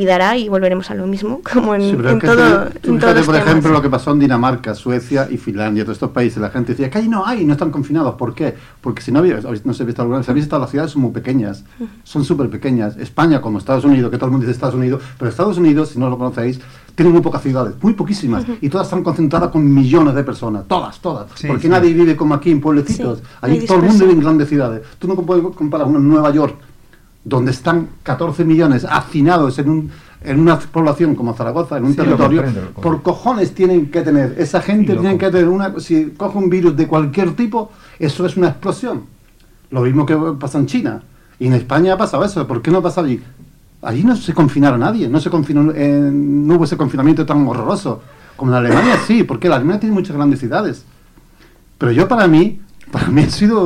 y volveremos a lo mismo, como en, Sí, pero en es que todo. tú- tú en fíjate, todos los por temas. ejemplo, lo que pasó en Dinamarca, Suecia y Finlandia, todos estos países. La gente decía que ahí no hay, no están confinados. ¿Por qué? Porque si no había, no se ha visto alguna vez, se ha visto las ciudades son muy pequeñas, son súper pequeñas. España, como Estados Unidos, que todo el mundo dice Estados Unidos, pero Estados Unidos, si no lo conocéis, tiene muy pocas ciudades, muy poquísimas, y todas están concentradas con millones de personas, todas, todas. Sí, porque sí. nadie vive como aquí en pueblecitos. Sí, Allí muy todo el mundo disperso. vive en grandes ciudades. Tú no puedes comparar una Nueva York, donde están catorce millones hacinados en, un, en una población como Zaragoza, en un Sí, lo territorio, comprendo, lo comprendo. por cojones tienen que tener, esa gente Sí, lo tiene que tener una, si coge un virus de cualquier tipo, eso es una explosión. Lo mismo que pasa en China. Y en España ha pasado eso. ¿Por qué no pasa allí? Allí no se confinaron a nadie, no, se confinó, eh, no hubo ese confinamiento tan horroroso. Como en Alemania sí, porque la Alemania tiene muchas grandes ciudades. Pero yo para mí, para mí ha sido...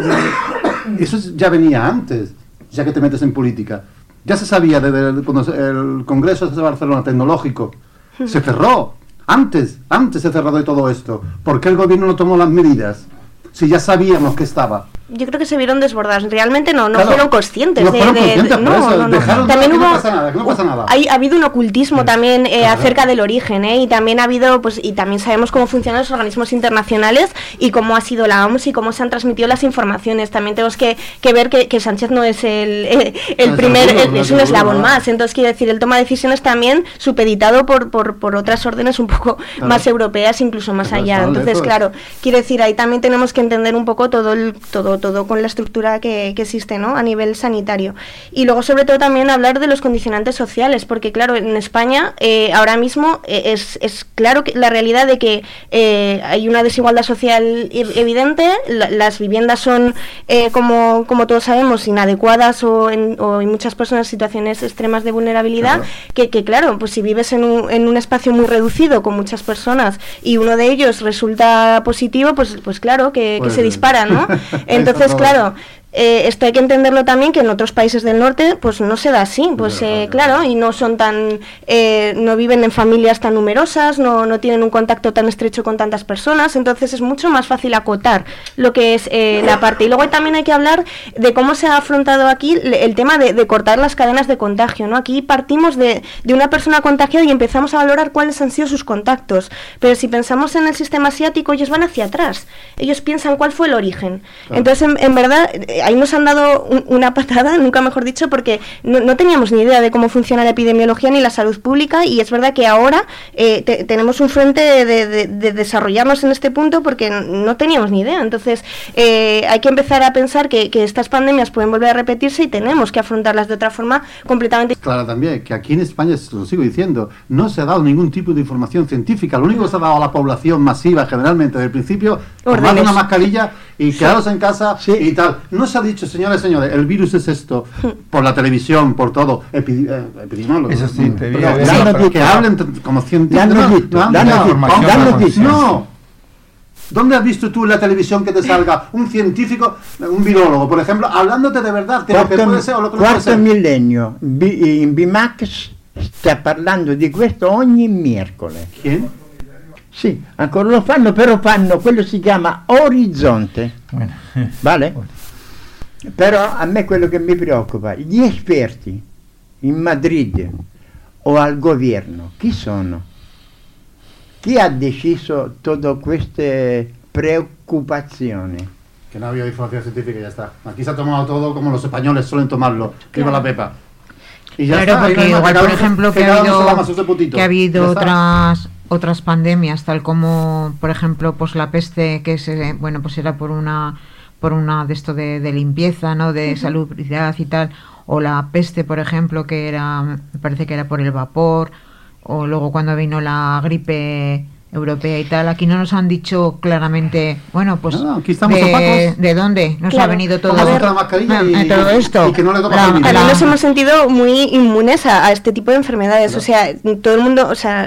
Eso ya venía antes, ya que te metes en política. Ya se sabía desde el, cuando el Congreso de Barcelona Tecnológico se cerró. Antes, antes se cerró de todo esto. ¿Por qué el gobierno no tomó las medidas? Si ya sabíamos que estaba. Yo creo que se vieron desbordados. Realmente no, no Claro, fueron conscientes. no de- fueron de- conscientes, de- por no, eso, no, no. dejaron También que no hubo, pasa nada, que no pasa nada. Hay, ha habido un ocultismo también eh, Claro. acerca del origen, ¿eh? Y también ha habido, pues, y también sabemos cómo funcionan los organismos internacionales y cómo ha sido la O M S y cómo se han transmitido las informaciones. También tenemos que, que ver que, que Sánchez no es el, eh, el No, primer, seguro, el- no, es un seguro, eslabón no. más. Entonces, quiere decir, él toma decisiones también supeditado por, por, por otras órdenes un poco Claro. más europeas, incluso más Claro, allá. está Entonces, lejos. claro, quiere decir, ahí también tenemos que entender un poco todo el, todo, todo con la estructura que, que existe, ¿no? A nivel sanitario. Y luego, sobre todo, también hablar de los condicionantes sociales, porque claro, en España eh, ahora mismo eh, es, es claro que la realidad de que eh, hay una desigualdad social e- evidente, la- las viviendas son, eh, como, como todos sabemos, inadecuadas o en, o en muchas personas en situaciones extremas de vulnerabilidad, Claro. que, que claro, pues si vives en un, en un espacio muy reducido con muchas personas y uno de ellos resulta positivo, pues, pues claro, que, que Pues, se dispara, ¿no? Entonces, todo. claro, eh, esto hay que entenderlo también, que en otros países del norte pues no se da así, pues eh, claro, y no son tan, eh, no viven en familias tan numerosas, no, no tienen un contacto tan estrecho con tantas personas, entonces es mucho más fácil acotar lo que es eh, la parte. Y luego también hay que hablar de cómo se ha afrontado aquí le- el tema de, de cortar las cadenas de contagio, ¿no? Aquí partimos de, de una persona contagiada y empezamos a valorar cuáles han sido sus contactos, pero si pensamos en el sistema asiático, ellos van hacia atrás, ellos piensan cuál fue el origen. Claro. Entonces, en, en verdad, eh, ahí nos han dado un- una patada, nunca mejor dicho, porque no, no teníamos ni idea de cómo funciona la epidemiología ni la salud pública, y es verdad que ahora eh, te- tenemos un frente de, de- de- de desarrollarnos en este punto porque n- no teníamos ni idea. Entonces, eh, hay que empezar a pensar que, que estas pandemias pueden volver a repetirse y tenemos que afrontarlas de otra forma completamente. Claro, también, que aquí en España, lo sigo diciendo, no se ha dado ningún tipo de información científica. Lo único que se ha dado a la población masiva, generalmente, desde el principio, tomad Órdenes. una mascarilla y quedaros en casa y tal. No se ha dicho, señores, señores, el virus es esto, por la televisión, por todo, epi- eh, epidemiólogos. Eso sí, te Pero diría que- eso, que, pero- que hablen t- como científicos. L'hanno No, detto, no, l'hanno no, detto, vamos, l'hanno vamos, detto. no. ¿Dónde has visto tú en la televisión que te salga un científico, un virólogo, por ejemplo, hablándote de verdad de lo que Quarto, puede ser o lo que no puede quarto ser? millennio, B- in Bimax sta parlando di questo ogni miércoles. Chi? Sì, ancora lo fanno, però fanno, quello si chiama Orizzonte. Vale? Però a me quello che mi preoccupa, gli esperti in Madrid o al governo, chi sono? Chi ha deciso tutte queste preoccupazioni? Que no había información científica y ya está. Aquí se ha tomado todo como los españoles suelen tomarlo. Viva la pepa. Y ya Claro, está, y porque no hay más, igual, cada por uno- ejemplo, que ha cada uno se habido, lama sus de putito. que ha habido Ya está. otras otras pandemias, tal como, por ejemplo, pues la peste, que se, bueno, pues era por una por una de esto de, de limpieza, ¿no? De Ujú. salubridad y tal, o la peste, por ejemplo, que era, me parece que era por el vapor, o luego cuando vino la gripe europea y tal, aquí no nos han dicho claramente, bueno, pues No, aquí estamos de, opacos. de dónde nos Claro. ha venido todo, A ver, la mascarilla Ah, y- eh, todo esto. y que no le toca La- el virus. También la- nos hemos sentido muy inmunes a, a este tipo de enfermedades. O sea, todo el mundo, o sea,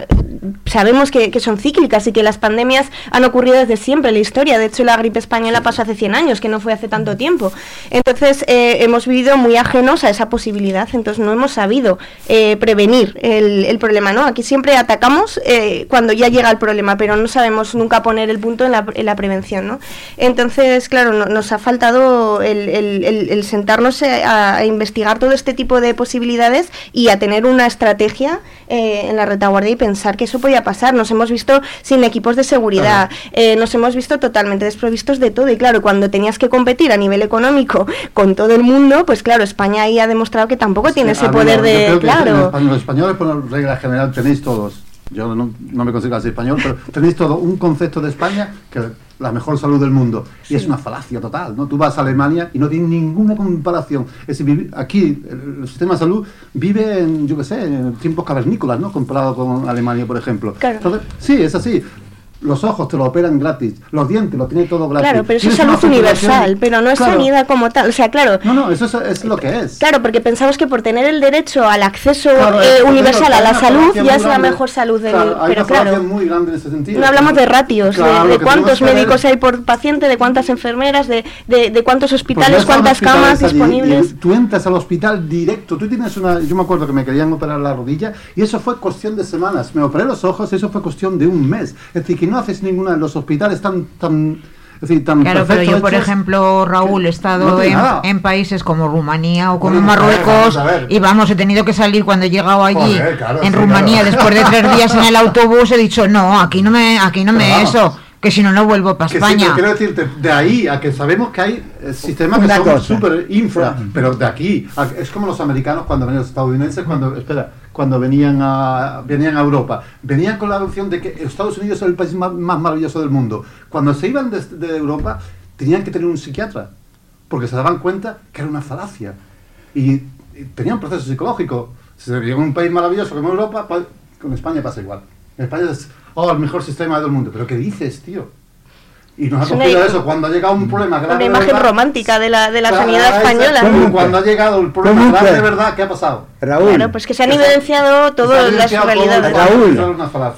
sabemos que, que son cíclicas y que las pandemias han ocurrido desde siempre en la historia. De hecho, la gripe española pasó hace cien años, que no fue hace tanto tiempo. Entonces, eh, hemos vivido muy ajenos a esa posibilidad, entonces no hemos sabido eh, prevenir el, el problema, ¿no? Aquí siempre atacamos eh, cuando ya llega el problema, pero no sabemos nunca poner el punto en la, en la prevención, ¿no? Entonces, claro, no, nos ha faltado el, el, el, el sentarnos a, a investigar todo este tipo de posibilidades y a tener una estrategia eh, en la retaguardia y pensar que eso podía pasar. Nos hemos visto sin equipos de seguridad, eh, nos hemos visto totalmente desprovistos de todo, y claro, cuando tenías que competir a nivel económico con todo el mundo, pues claro, España ahí ha demostrado que tampoco tiene sí, ese poder ver, de... Yo creo que claro. en los españoles, por regla general, tenéis todos, yo no, no me considero así español, pero tenéis todo un concepto de España que la mejor salud del mundo, y sí. es una falacia total, ¿no? Tú vas a Alemania y no tiene ninguna comparación. Es decir, aquí el sistema de salud vive en, yo qué sé, en tiempos cavernícolas, ¿no? Comparado con Alemania, por ejemplo. Claro. Entonces, sí, es así. Los ojos te lo operan gratis, los dientes lo tiene todo gratis. Claro, pero eso es salud universal, pero no es claro. sanidad como tal. O sea, claro. No, no, eso es, es lo que es. Claro, porque pensamos que por tener el derecho al acceso claro, eh, universal a la salud ya es grande. La mejor salud del. Claro, hay pero una claro, muy grande en ese sentido. No hablamos de ratios, claro, de, de cuántos médicos ver... hay por paciente, de cuántas enfermeras, de, de, de cuántos hospitales, pues cuántas camas allí, disponibles. Tú entras al hospital directo. Tú tienes una. Yo me acuerdo que me querían operar la rodilla y eso fue cuestión de semanas. Me operé los ojos y eso fue cuestión de un mes. Es decir, que no haces ninguna de los hospitales tan tan es decir, tan claro, pero yo, por hechos, ejemplo, Raúl, he estado no en, en países como Rumanía o como bueno, Marruecos, a ver, a ver. y vamos, he tenido que salir cuando he llegado allí, Joder, claro, en sí, Rumanía, claro. después de tres días en el autobús, he dicho, no, aquí no me, aquí no me eso, que si no, no vuelvo para España. Sí, quiero decirte, de ahí a que sabemos que hay eh, sistemas Una que son cosa. súper infra, pero de aquí, a, es como los americanos cuando venían, los estadounidenses cuando, espera, cuando venían a, venían a Europa, venían con la noción de que Estados Unidos es el país más, más maravilloso del mundo. Cuando se iban de, de Europa, tenían que tener un psiquiatra, porque se daban cuenta que era una falacia. Y, y tenían un proceso psicológico. Si se veía un país maravilloso como Europa, pa, con España pasa igual. En España es, oh, el mejor sistema del mundo. ¿Pero qué dices, tío? Y nos ha cogido eso, cuando ha llegado un problema grave. Una imagen de verdad, romántica de la, de la claro, sanidad española. Como cuando ha llegado el problema grave de verdad, ¿qué ha pasado? Raúl. Claro, pues que se han evidenciado todas las realidades. Raúl,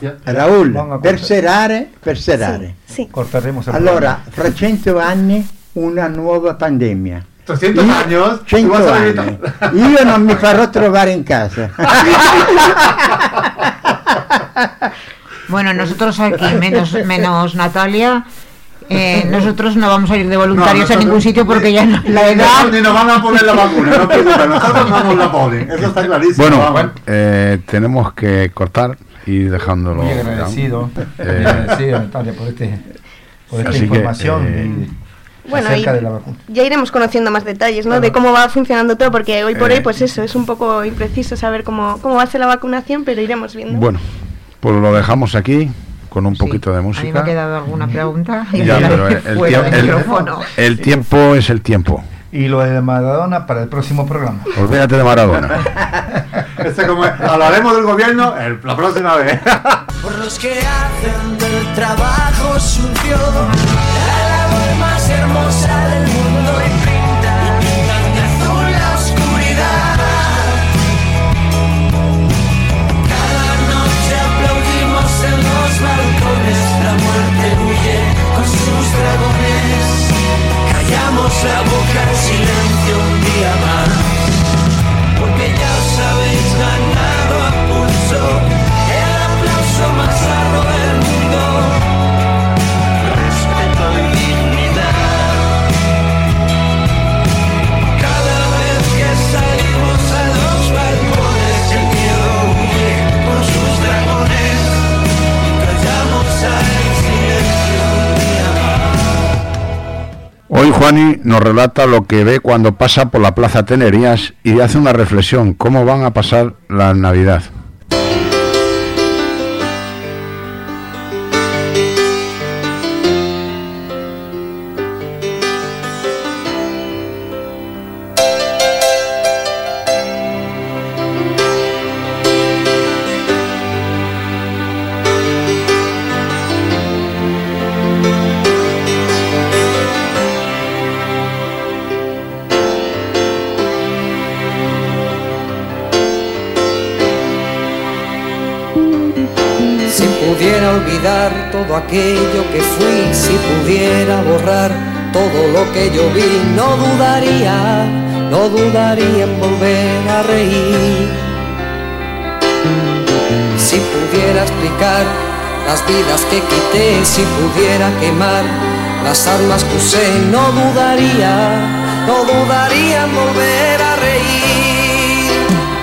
Raúl, perseverare, perseverare. Sì, sì. Cortaremos el allora, fra cento anni una nuova pandemia. trecentoscientos años, cento anni. Io non mi farò trovare in casa. Bueno, nosotros aquí, menos, menos Natalia, eh, nosotros no vamos a ir de voluntarios no, a ningún sitio porque ya no, la edad... Ni nos van a poner la vacuna, no preocupen, nosotros no nos la ponen, eso está clarísimo. Bueno, bueno eh, tenemos que cortar y dejándolo... Muy agradecido, eh, agradecido Natalia por, este, por esta información que, eh, y bueno, acerca de la vacuna. Ya iremos conociendo más detalles, ¿no? Claro. De cómo va funcionando todo, porque hoy por eh, hoy, pues eso, es un poco impreciso saber cómo, cómo va a ser la vacunación, pero iremos viendo. Bueno, pues lo dejamos aquí con un sí, poquito de música. A mí me ha quedado alguna pregunta. Ya, pero el, el, tiemp el, el tiempo es el tiempo. Y lo de Maradona para el próximo programa. Olvídate de Maradona. Este como es, hablaremos del gobierno el, la próxima vez. Por los que hacen del trabajo sucio la labor más hermosa del mundo y pintan, y pintan de azul la oscuridad. Cada noche aplaudimos en los balcones, la muerte huye con sus dragones. Callamos la boca en silencio un día más, porque ya os habéis ganado a pulso el aplauso más raro del mundo. Respeto y dignidad. Cada vez que salimos a los balcones, el miedo huye con sus dragones. Callamos al silencio un día más. Hoy Juani nos relata lo que ve cuando pasa por la Plaza Tenerías y hace una reflexión, cómo van a pasar la Navidad. Si pudiera olvidar todo aquello que fui, si pudiera borrar todo lo que yo vi, no dudaría, no dudaría en volver a reír. Si pudiera explicar las vidas que quité, si pudiera quemar las armas que usé, no dudaría, no dudaría en volver a reír.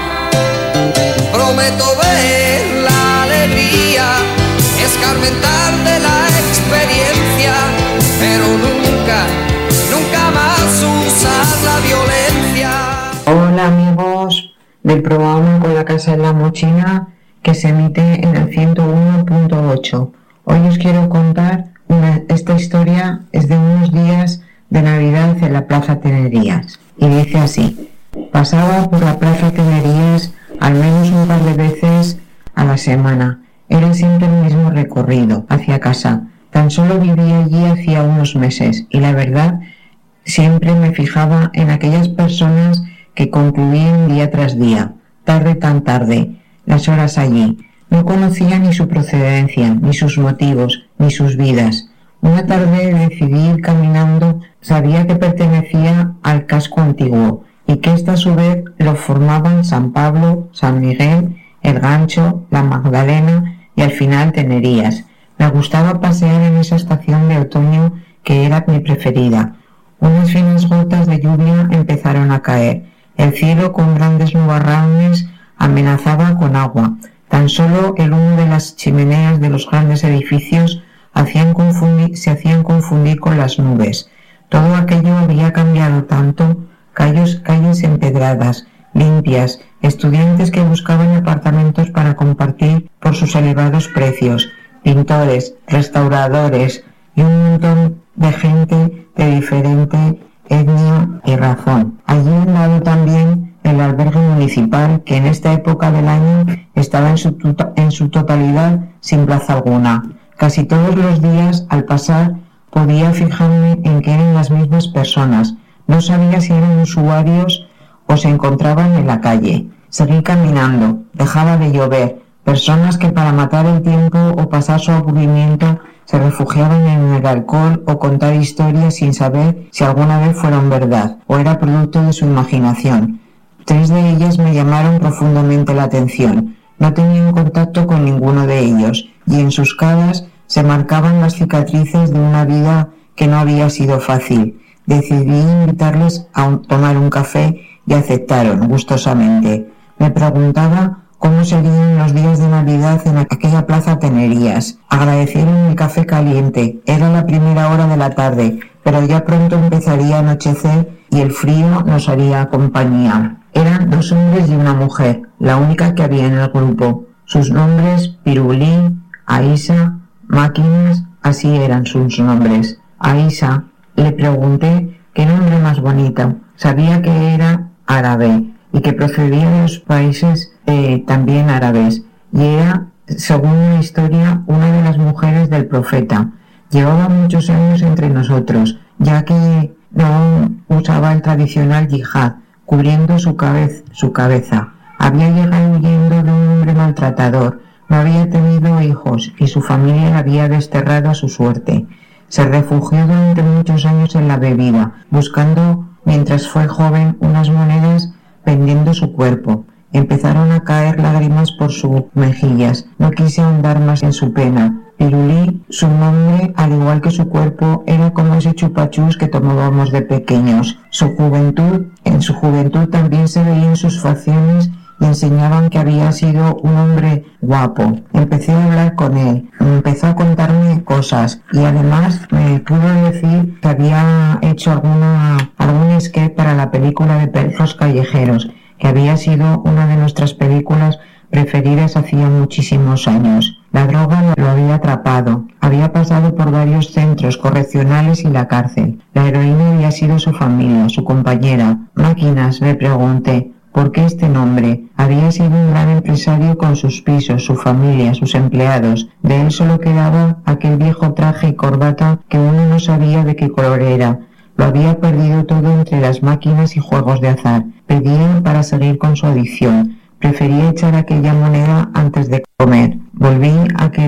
Prometo ver la alegría, escarmentar de la experiencia, pero nunca, nunca más usar la violencia. Hola amigos del programa Con la Casa en la Mochila, que se emite en el ciento uno punto ocho. Hoy os quiero contar una, esta historia es de unos días de Navidad en la Plaza Tenerías, y dice así: pasaba por la Plaza Tenerías al menos un par de veces a la semana. Era siempre el mismo recorrido hacia casa. Tan solo vivía allí hacía unos meses y la verdad siempre me fijaba en aquellas personas que concluían día tras día, tarde tan tarde, las horas allí. No conocía ni su procedencia, ni sus motivos, ni sus vidas. Una tarde decidí ir caminando. Sabía que pertenecía al casco antiguo y que esta a su vez lo formaban San Pablo, San Miguel, El Gancho, La Magdalena y al final Tenerías. Me gustaba pasear en esa estación de otoño que era mi preferida. Unas finas gotas de lluvia empezaron a caer. El cielo con grandes nubarrones amenazaba con agua. Tan solo el humo de las chimeneas de los grandes edificios hacían confundir, se hacían confundir con las nubes. Todo aquello había cambiado tanto. Calles, calles empedradas, limpias, estudiantes que buscaban apartamentos para compartir por sus elevados precios, pintores, restauradores y un montón de gente de diferente etnia y razón. Allí al lado también el albergue municipal, que en esta época del año estaba en su, tuta, en su totalidad sin plaza alguna. Casi todos los días al pasar podía fijarme en que eran las mismas personas. No sabía si eran usuarios o se encontraban en la calle. Seguí caminando. Dejaba de llover. Personas que para matar el tiempo o pasar su aburrimiento se refugiaban en el alcohol o contar historias sin saber si alguna vez fueron verdad o era producto de su imaginación. Tres de ellas me llamaron profundamente la atención. No tenían contacto con ninguno de ellos y en sus caras se marcaban las cicatrices de una vida que no había sido fácil. Decidí invitarles a un, tomar un café y aceptaron gustosamente. Me preguntaba cómo serían los días de Navidad en aquella plaza Tenerías. Agradecieron el café caliente. Era la primera hora de la tarde, pero ya pronto empezaría a anochecer y el frío nos haría compañía. Eran dos hombres y una mujer, la única que había en el grupo. Sus nombres, Pirulí, Aisa, Máquinas, así eran sus nombres. Aisa, le pregunté qué nombre más bonito. Sabía que era árabe y que procedía de los países eh, también árabes. Y era, según la historia, una de las mujeres del profeta. Llevaba muchos años entre nosotros, ya que no usaba el tradicional yihad, cubriendo su, cabez, su cabeza. Había llegado huyendo de un hombre maltratador. No había tenido hijos y su familia la había desterrado a su suerte. Se refugió durante muchos años en la bebida, buscando, mientras fue joven, unas monedas vendiendo su cuerpo. Empezaron a caer lágrimas por sus mejillas. No quise ahondar más en su pena. Pirulí, su nombre, al igual que su cuerpo, era como ese chupachús que tomábamos de pequeños. Su juventud, en su juventud también se veían sus facciones y enseñaban que había sido un hombre guapo. Empecé a hablar con él, empezó a contarme cosas y además me pudo decir que había hecho alguna, algún sketch para la película de Perros Callejeros, que había sido una de nuestras películas preferidas hacía muchísimos años. La droga lo había atrapado, había pasado por varios centros correccionales y la cárcel. La heroína había sido su familia, su compañera. Máquinas, le pregunté. ¿Por qué este nombre? Había sido un gran empresario con sus pisos, su familia, sus empleados. De él solo quedaba aquel viejo traje y corbata que uno no sabía de qué color era. Lo había perdido todo entre las máquinas y juegos de azar. Pedía para seguir con su adicción. Prefería echar aquella moneda antes de comer. Volví a que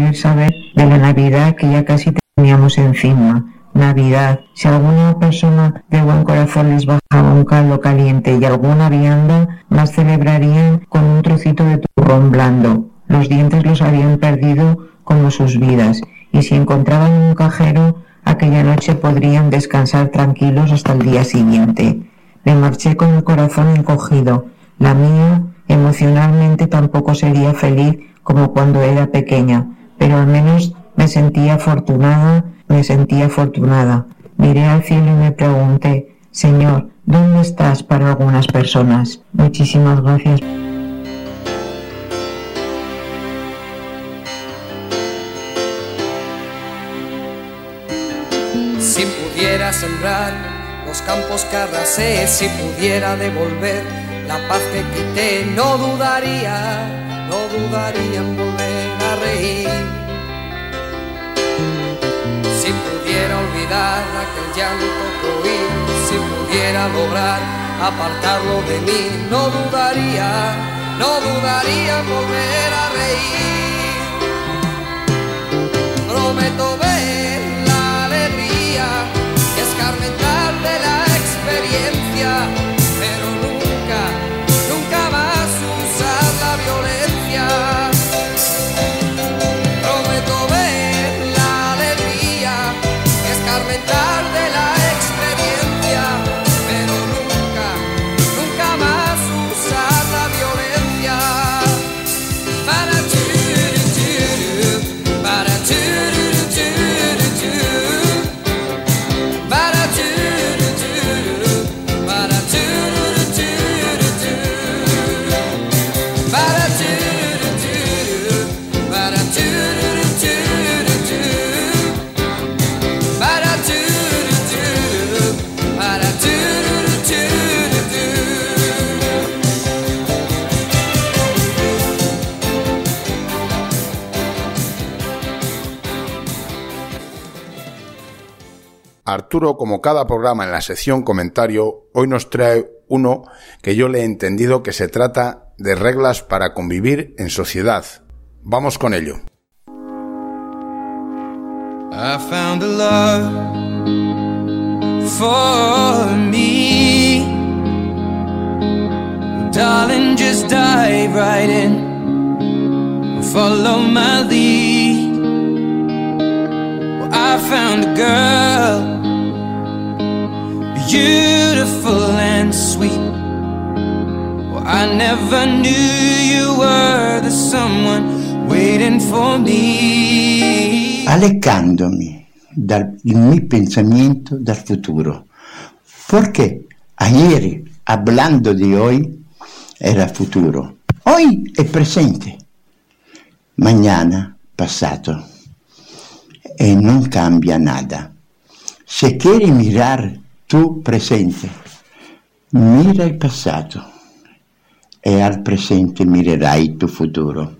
el saber de la Navidad que ya casi teníamos encima. Navidad, si alguna persona de buen corazón les bajaba un caldo caliente y alguna vianda, más celebrarían con un trocito de turrón blando. Los dientes los habían perdido como sus vidas, y si encontraban un cajero, aquella noche podrían descansar tranquilos hasta el día siguiente. Me marché con el corazón encogido. La mía, emocionalmente, tampoco sería feliz como cuando era pequeña, pero al menos me sentía afortunada, me sentía afortunada. Miré al cielo y me pregunté, Señor, ¿dónde estás para algunas personas? Muchísimas gracias. Si pudiera sembrar los campos que arrasé, si pudiera devolver la paz que quité, no dudaría, no dudaría en volver a reír. Si pudiera olvidar aquel llanto que oí, si pudiera lograr apartarlo de mí, no dudaría, no dudaría en volver a reír. Prometo ver la alegría y escarmentar de la experiencia, pero nunca, nunca más usar la violencia. Prometo ver la alegría y escarmentar de la experiencia, pero nunca, nunca más usar la violencia. Para churu, churu, para churu, churu, churu, para churu, churu, para churu, churu, churu, para churu, churu, para churu, churu, churu, para churu, churu, para churu, churu, churu. Arturo, como cada programa en la sección comentario, hoy nos trae uno que yo le he entendido que se trata de reglas para convivir en sociedad. Vamos con ello. I found a love for me. Darling, just dive right in, follow my lead. Well, I found a girl, beautiful and sweet. Well, I never knew you were the someone waiting for me. Alejandomi dal mio pensamiento dal futuro, porque ayer, hablando de hoy, era futuro, hoy è presente, mañana passato, e non cambia nada. Se quiere mirar tu presente, mira il passato, e al presente mirerai tu futuro,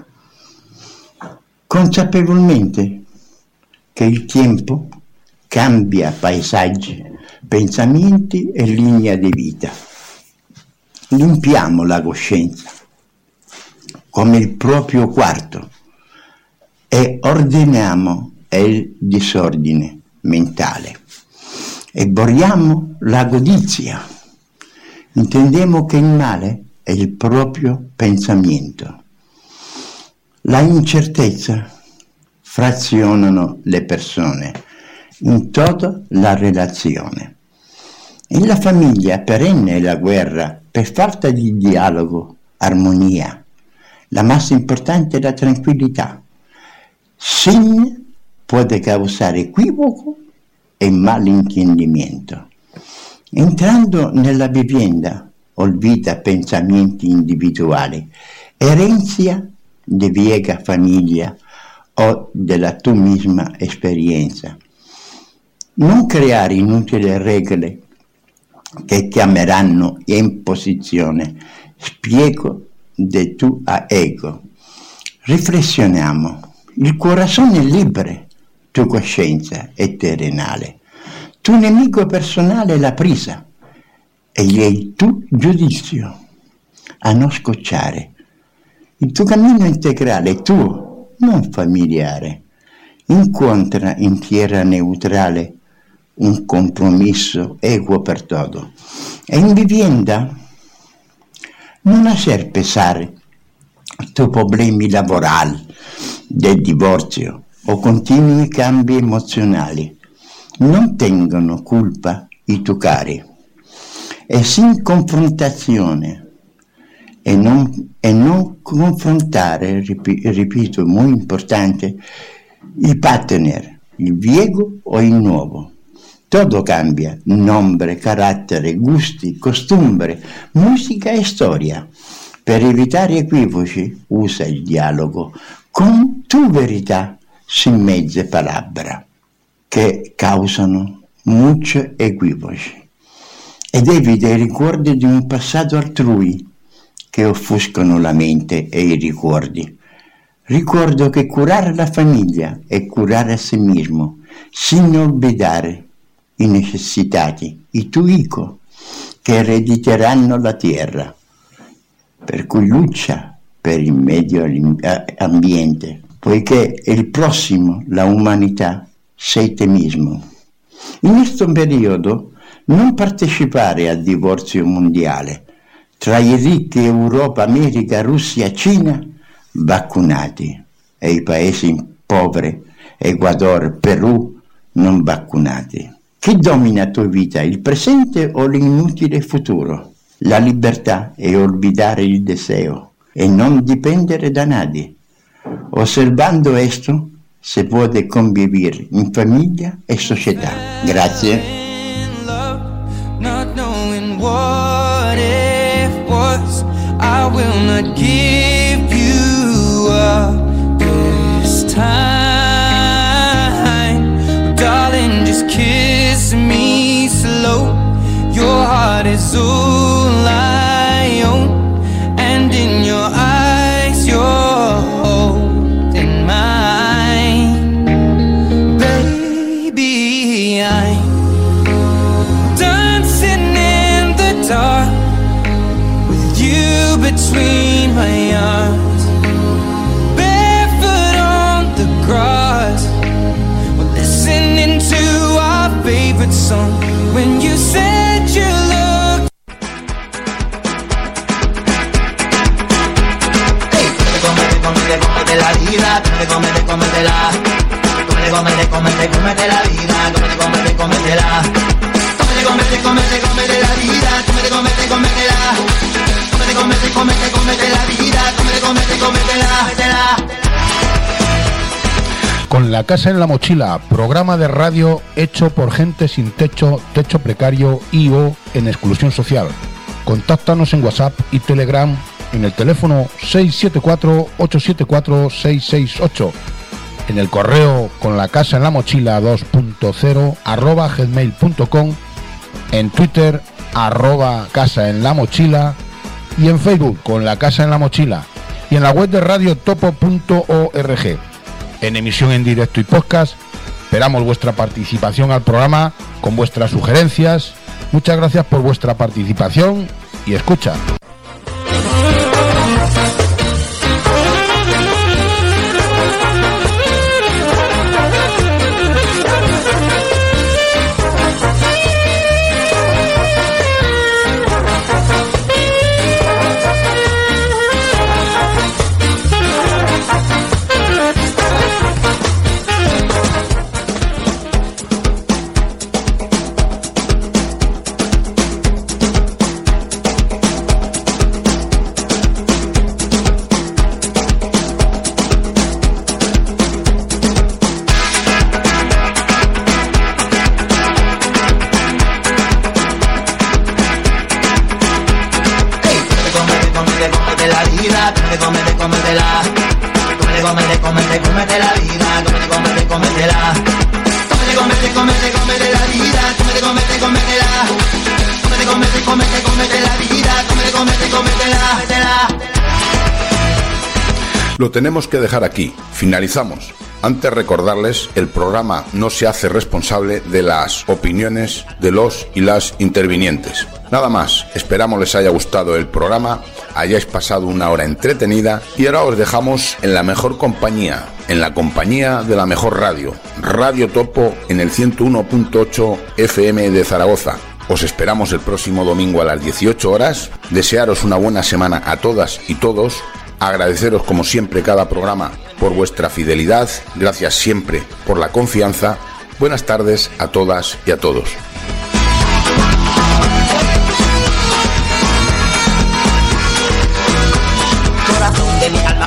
consapevolmente che il tempo cambia paesaggi, pensamenti e linea di vita. Limpiamo la coscienza come il proprio quarto e ordiniamo il disordine mentale e borriamo la codizia. Intendiamo che il male è il proprio pensamento. La incertezza frazionano le persone in tutta la relazione. In la famiglia perenne è la guerra per falta di dialogo, armonia. La más importante è la tranquillità. Sin può causare equivoco e malintendimento. Entrando nella vivienda, olvida pensamenti individuali, herencia di vieja famiglia o della tua misma esperienza. Non creare inutili regole che chiameranno imposizione, spiego di tu a ego. Riflessioniamo. Il corazón è libero, tu coscienza è terrenale. Tu nemico personale è la prisa e il tuo giudizio a non scocciare. Il tuo cammino integrale è tuo non familiare. Incontra in terra neutrale un compromesso equo per todo. E in vivienda non hacer pesar tu problemi laborali, del divorzio o continui cambi emozionali. Non tengono colpa i tuoi cari. E sin confrontazione e non, e non confrontare, rip- ripeto, molto importante, il partner, il viejo o il nuovo. Todo cambia, nombre, carattere, gusti, costumbre, musica e storia. Per evitare equivoci, usa il dialogo con tu verità sin mezze palabra, che causano mucci equivoci. Ed evita i ricordi di un passato altrui che offuscano la mente e i ricordi. Ricordo che curare la famiglia è curare a sé mismo, sin olvidare i necessitati, i tuoi hijos, che erediteranno la terra. Per cui lucha per il medio ambiente, poiché il prossimo, la umanità, sei te mismo. In questo periodo non partecipare al divorzio mondiale tra i ricchi Europa, America, Russia, Cina, vaccinati, e i paesi poveri, Ecuador, Perù, non vaccinati. Chi domina la tua vita, il presente o l'inutile futuro? La libertà è olvidare il deseo e non dipendere da nadie. Osservando questo, si può convivere in famiglia e società. Grazie. Not knowing what it was, I will not give you up this time. Darling, just kiss me slow. Your heart is all I own, and in your eyes you're holding mine. Baby, I'm dark with you between my arms, barefoot on the grass, we're listening to our favorite song. When you said you looked, hey, cómete, cómete, cómete la vida, cómete, cómete, cómetela, cómete, cómete, cómete, cómete la vida, cómete, cómete, cómetela. Cómete, cómete, cómete la vida, cómete, cómete, cómetela. Cómete, cómete, cómete, cómete la vida, cómete, cómete, cómetela. Con La Casa en la Mochila, programa de radio hecho por gente sin techo, techo precario y o en exclusión social. Contáctanos en WhatsApp y Telegram en el teléfono seis siete cuatro, ocho siete cuatro, seis seis ocho. En el correo con la casa en la mochila dos punto cero arroba gmail punto com, en Twitter arroba casa en la mochila y en Facebook con La Casa en la Mochila y en la web de radio topo punto org. En emisión en directo y podcast esperamos vuestra participación al programa con vuestras sugerencias. Muchas gracias por vuestra participación y escucha. Lo tenemos que dejar aquí. Finalizamos. Antes recordarles, el programa no se hace responsable de las opiniones de los y las intervinientes. Nada más, esperamos les haya gustado el programa, hayáis pasado una hora entretenida y ahora os dejamos en la mejor compañía, en la compañía de la mejor radio, Radio Topo en el ciento uno punto ocho F M de Zaragoza. Os esperamos el próximo domingo a las dieciocho horas, desearos una buena semana a todas y todos, agradeceros como siempre cada programa por vuestra fidelidad, gracias siempre por la confianza, buenas tardes a todas y a todos. De mi alma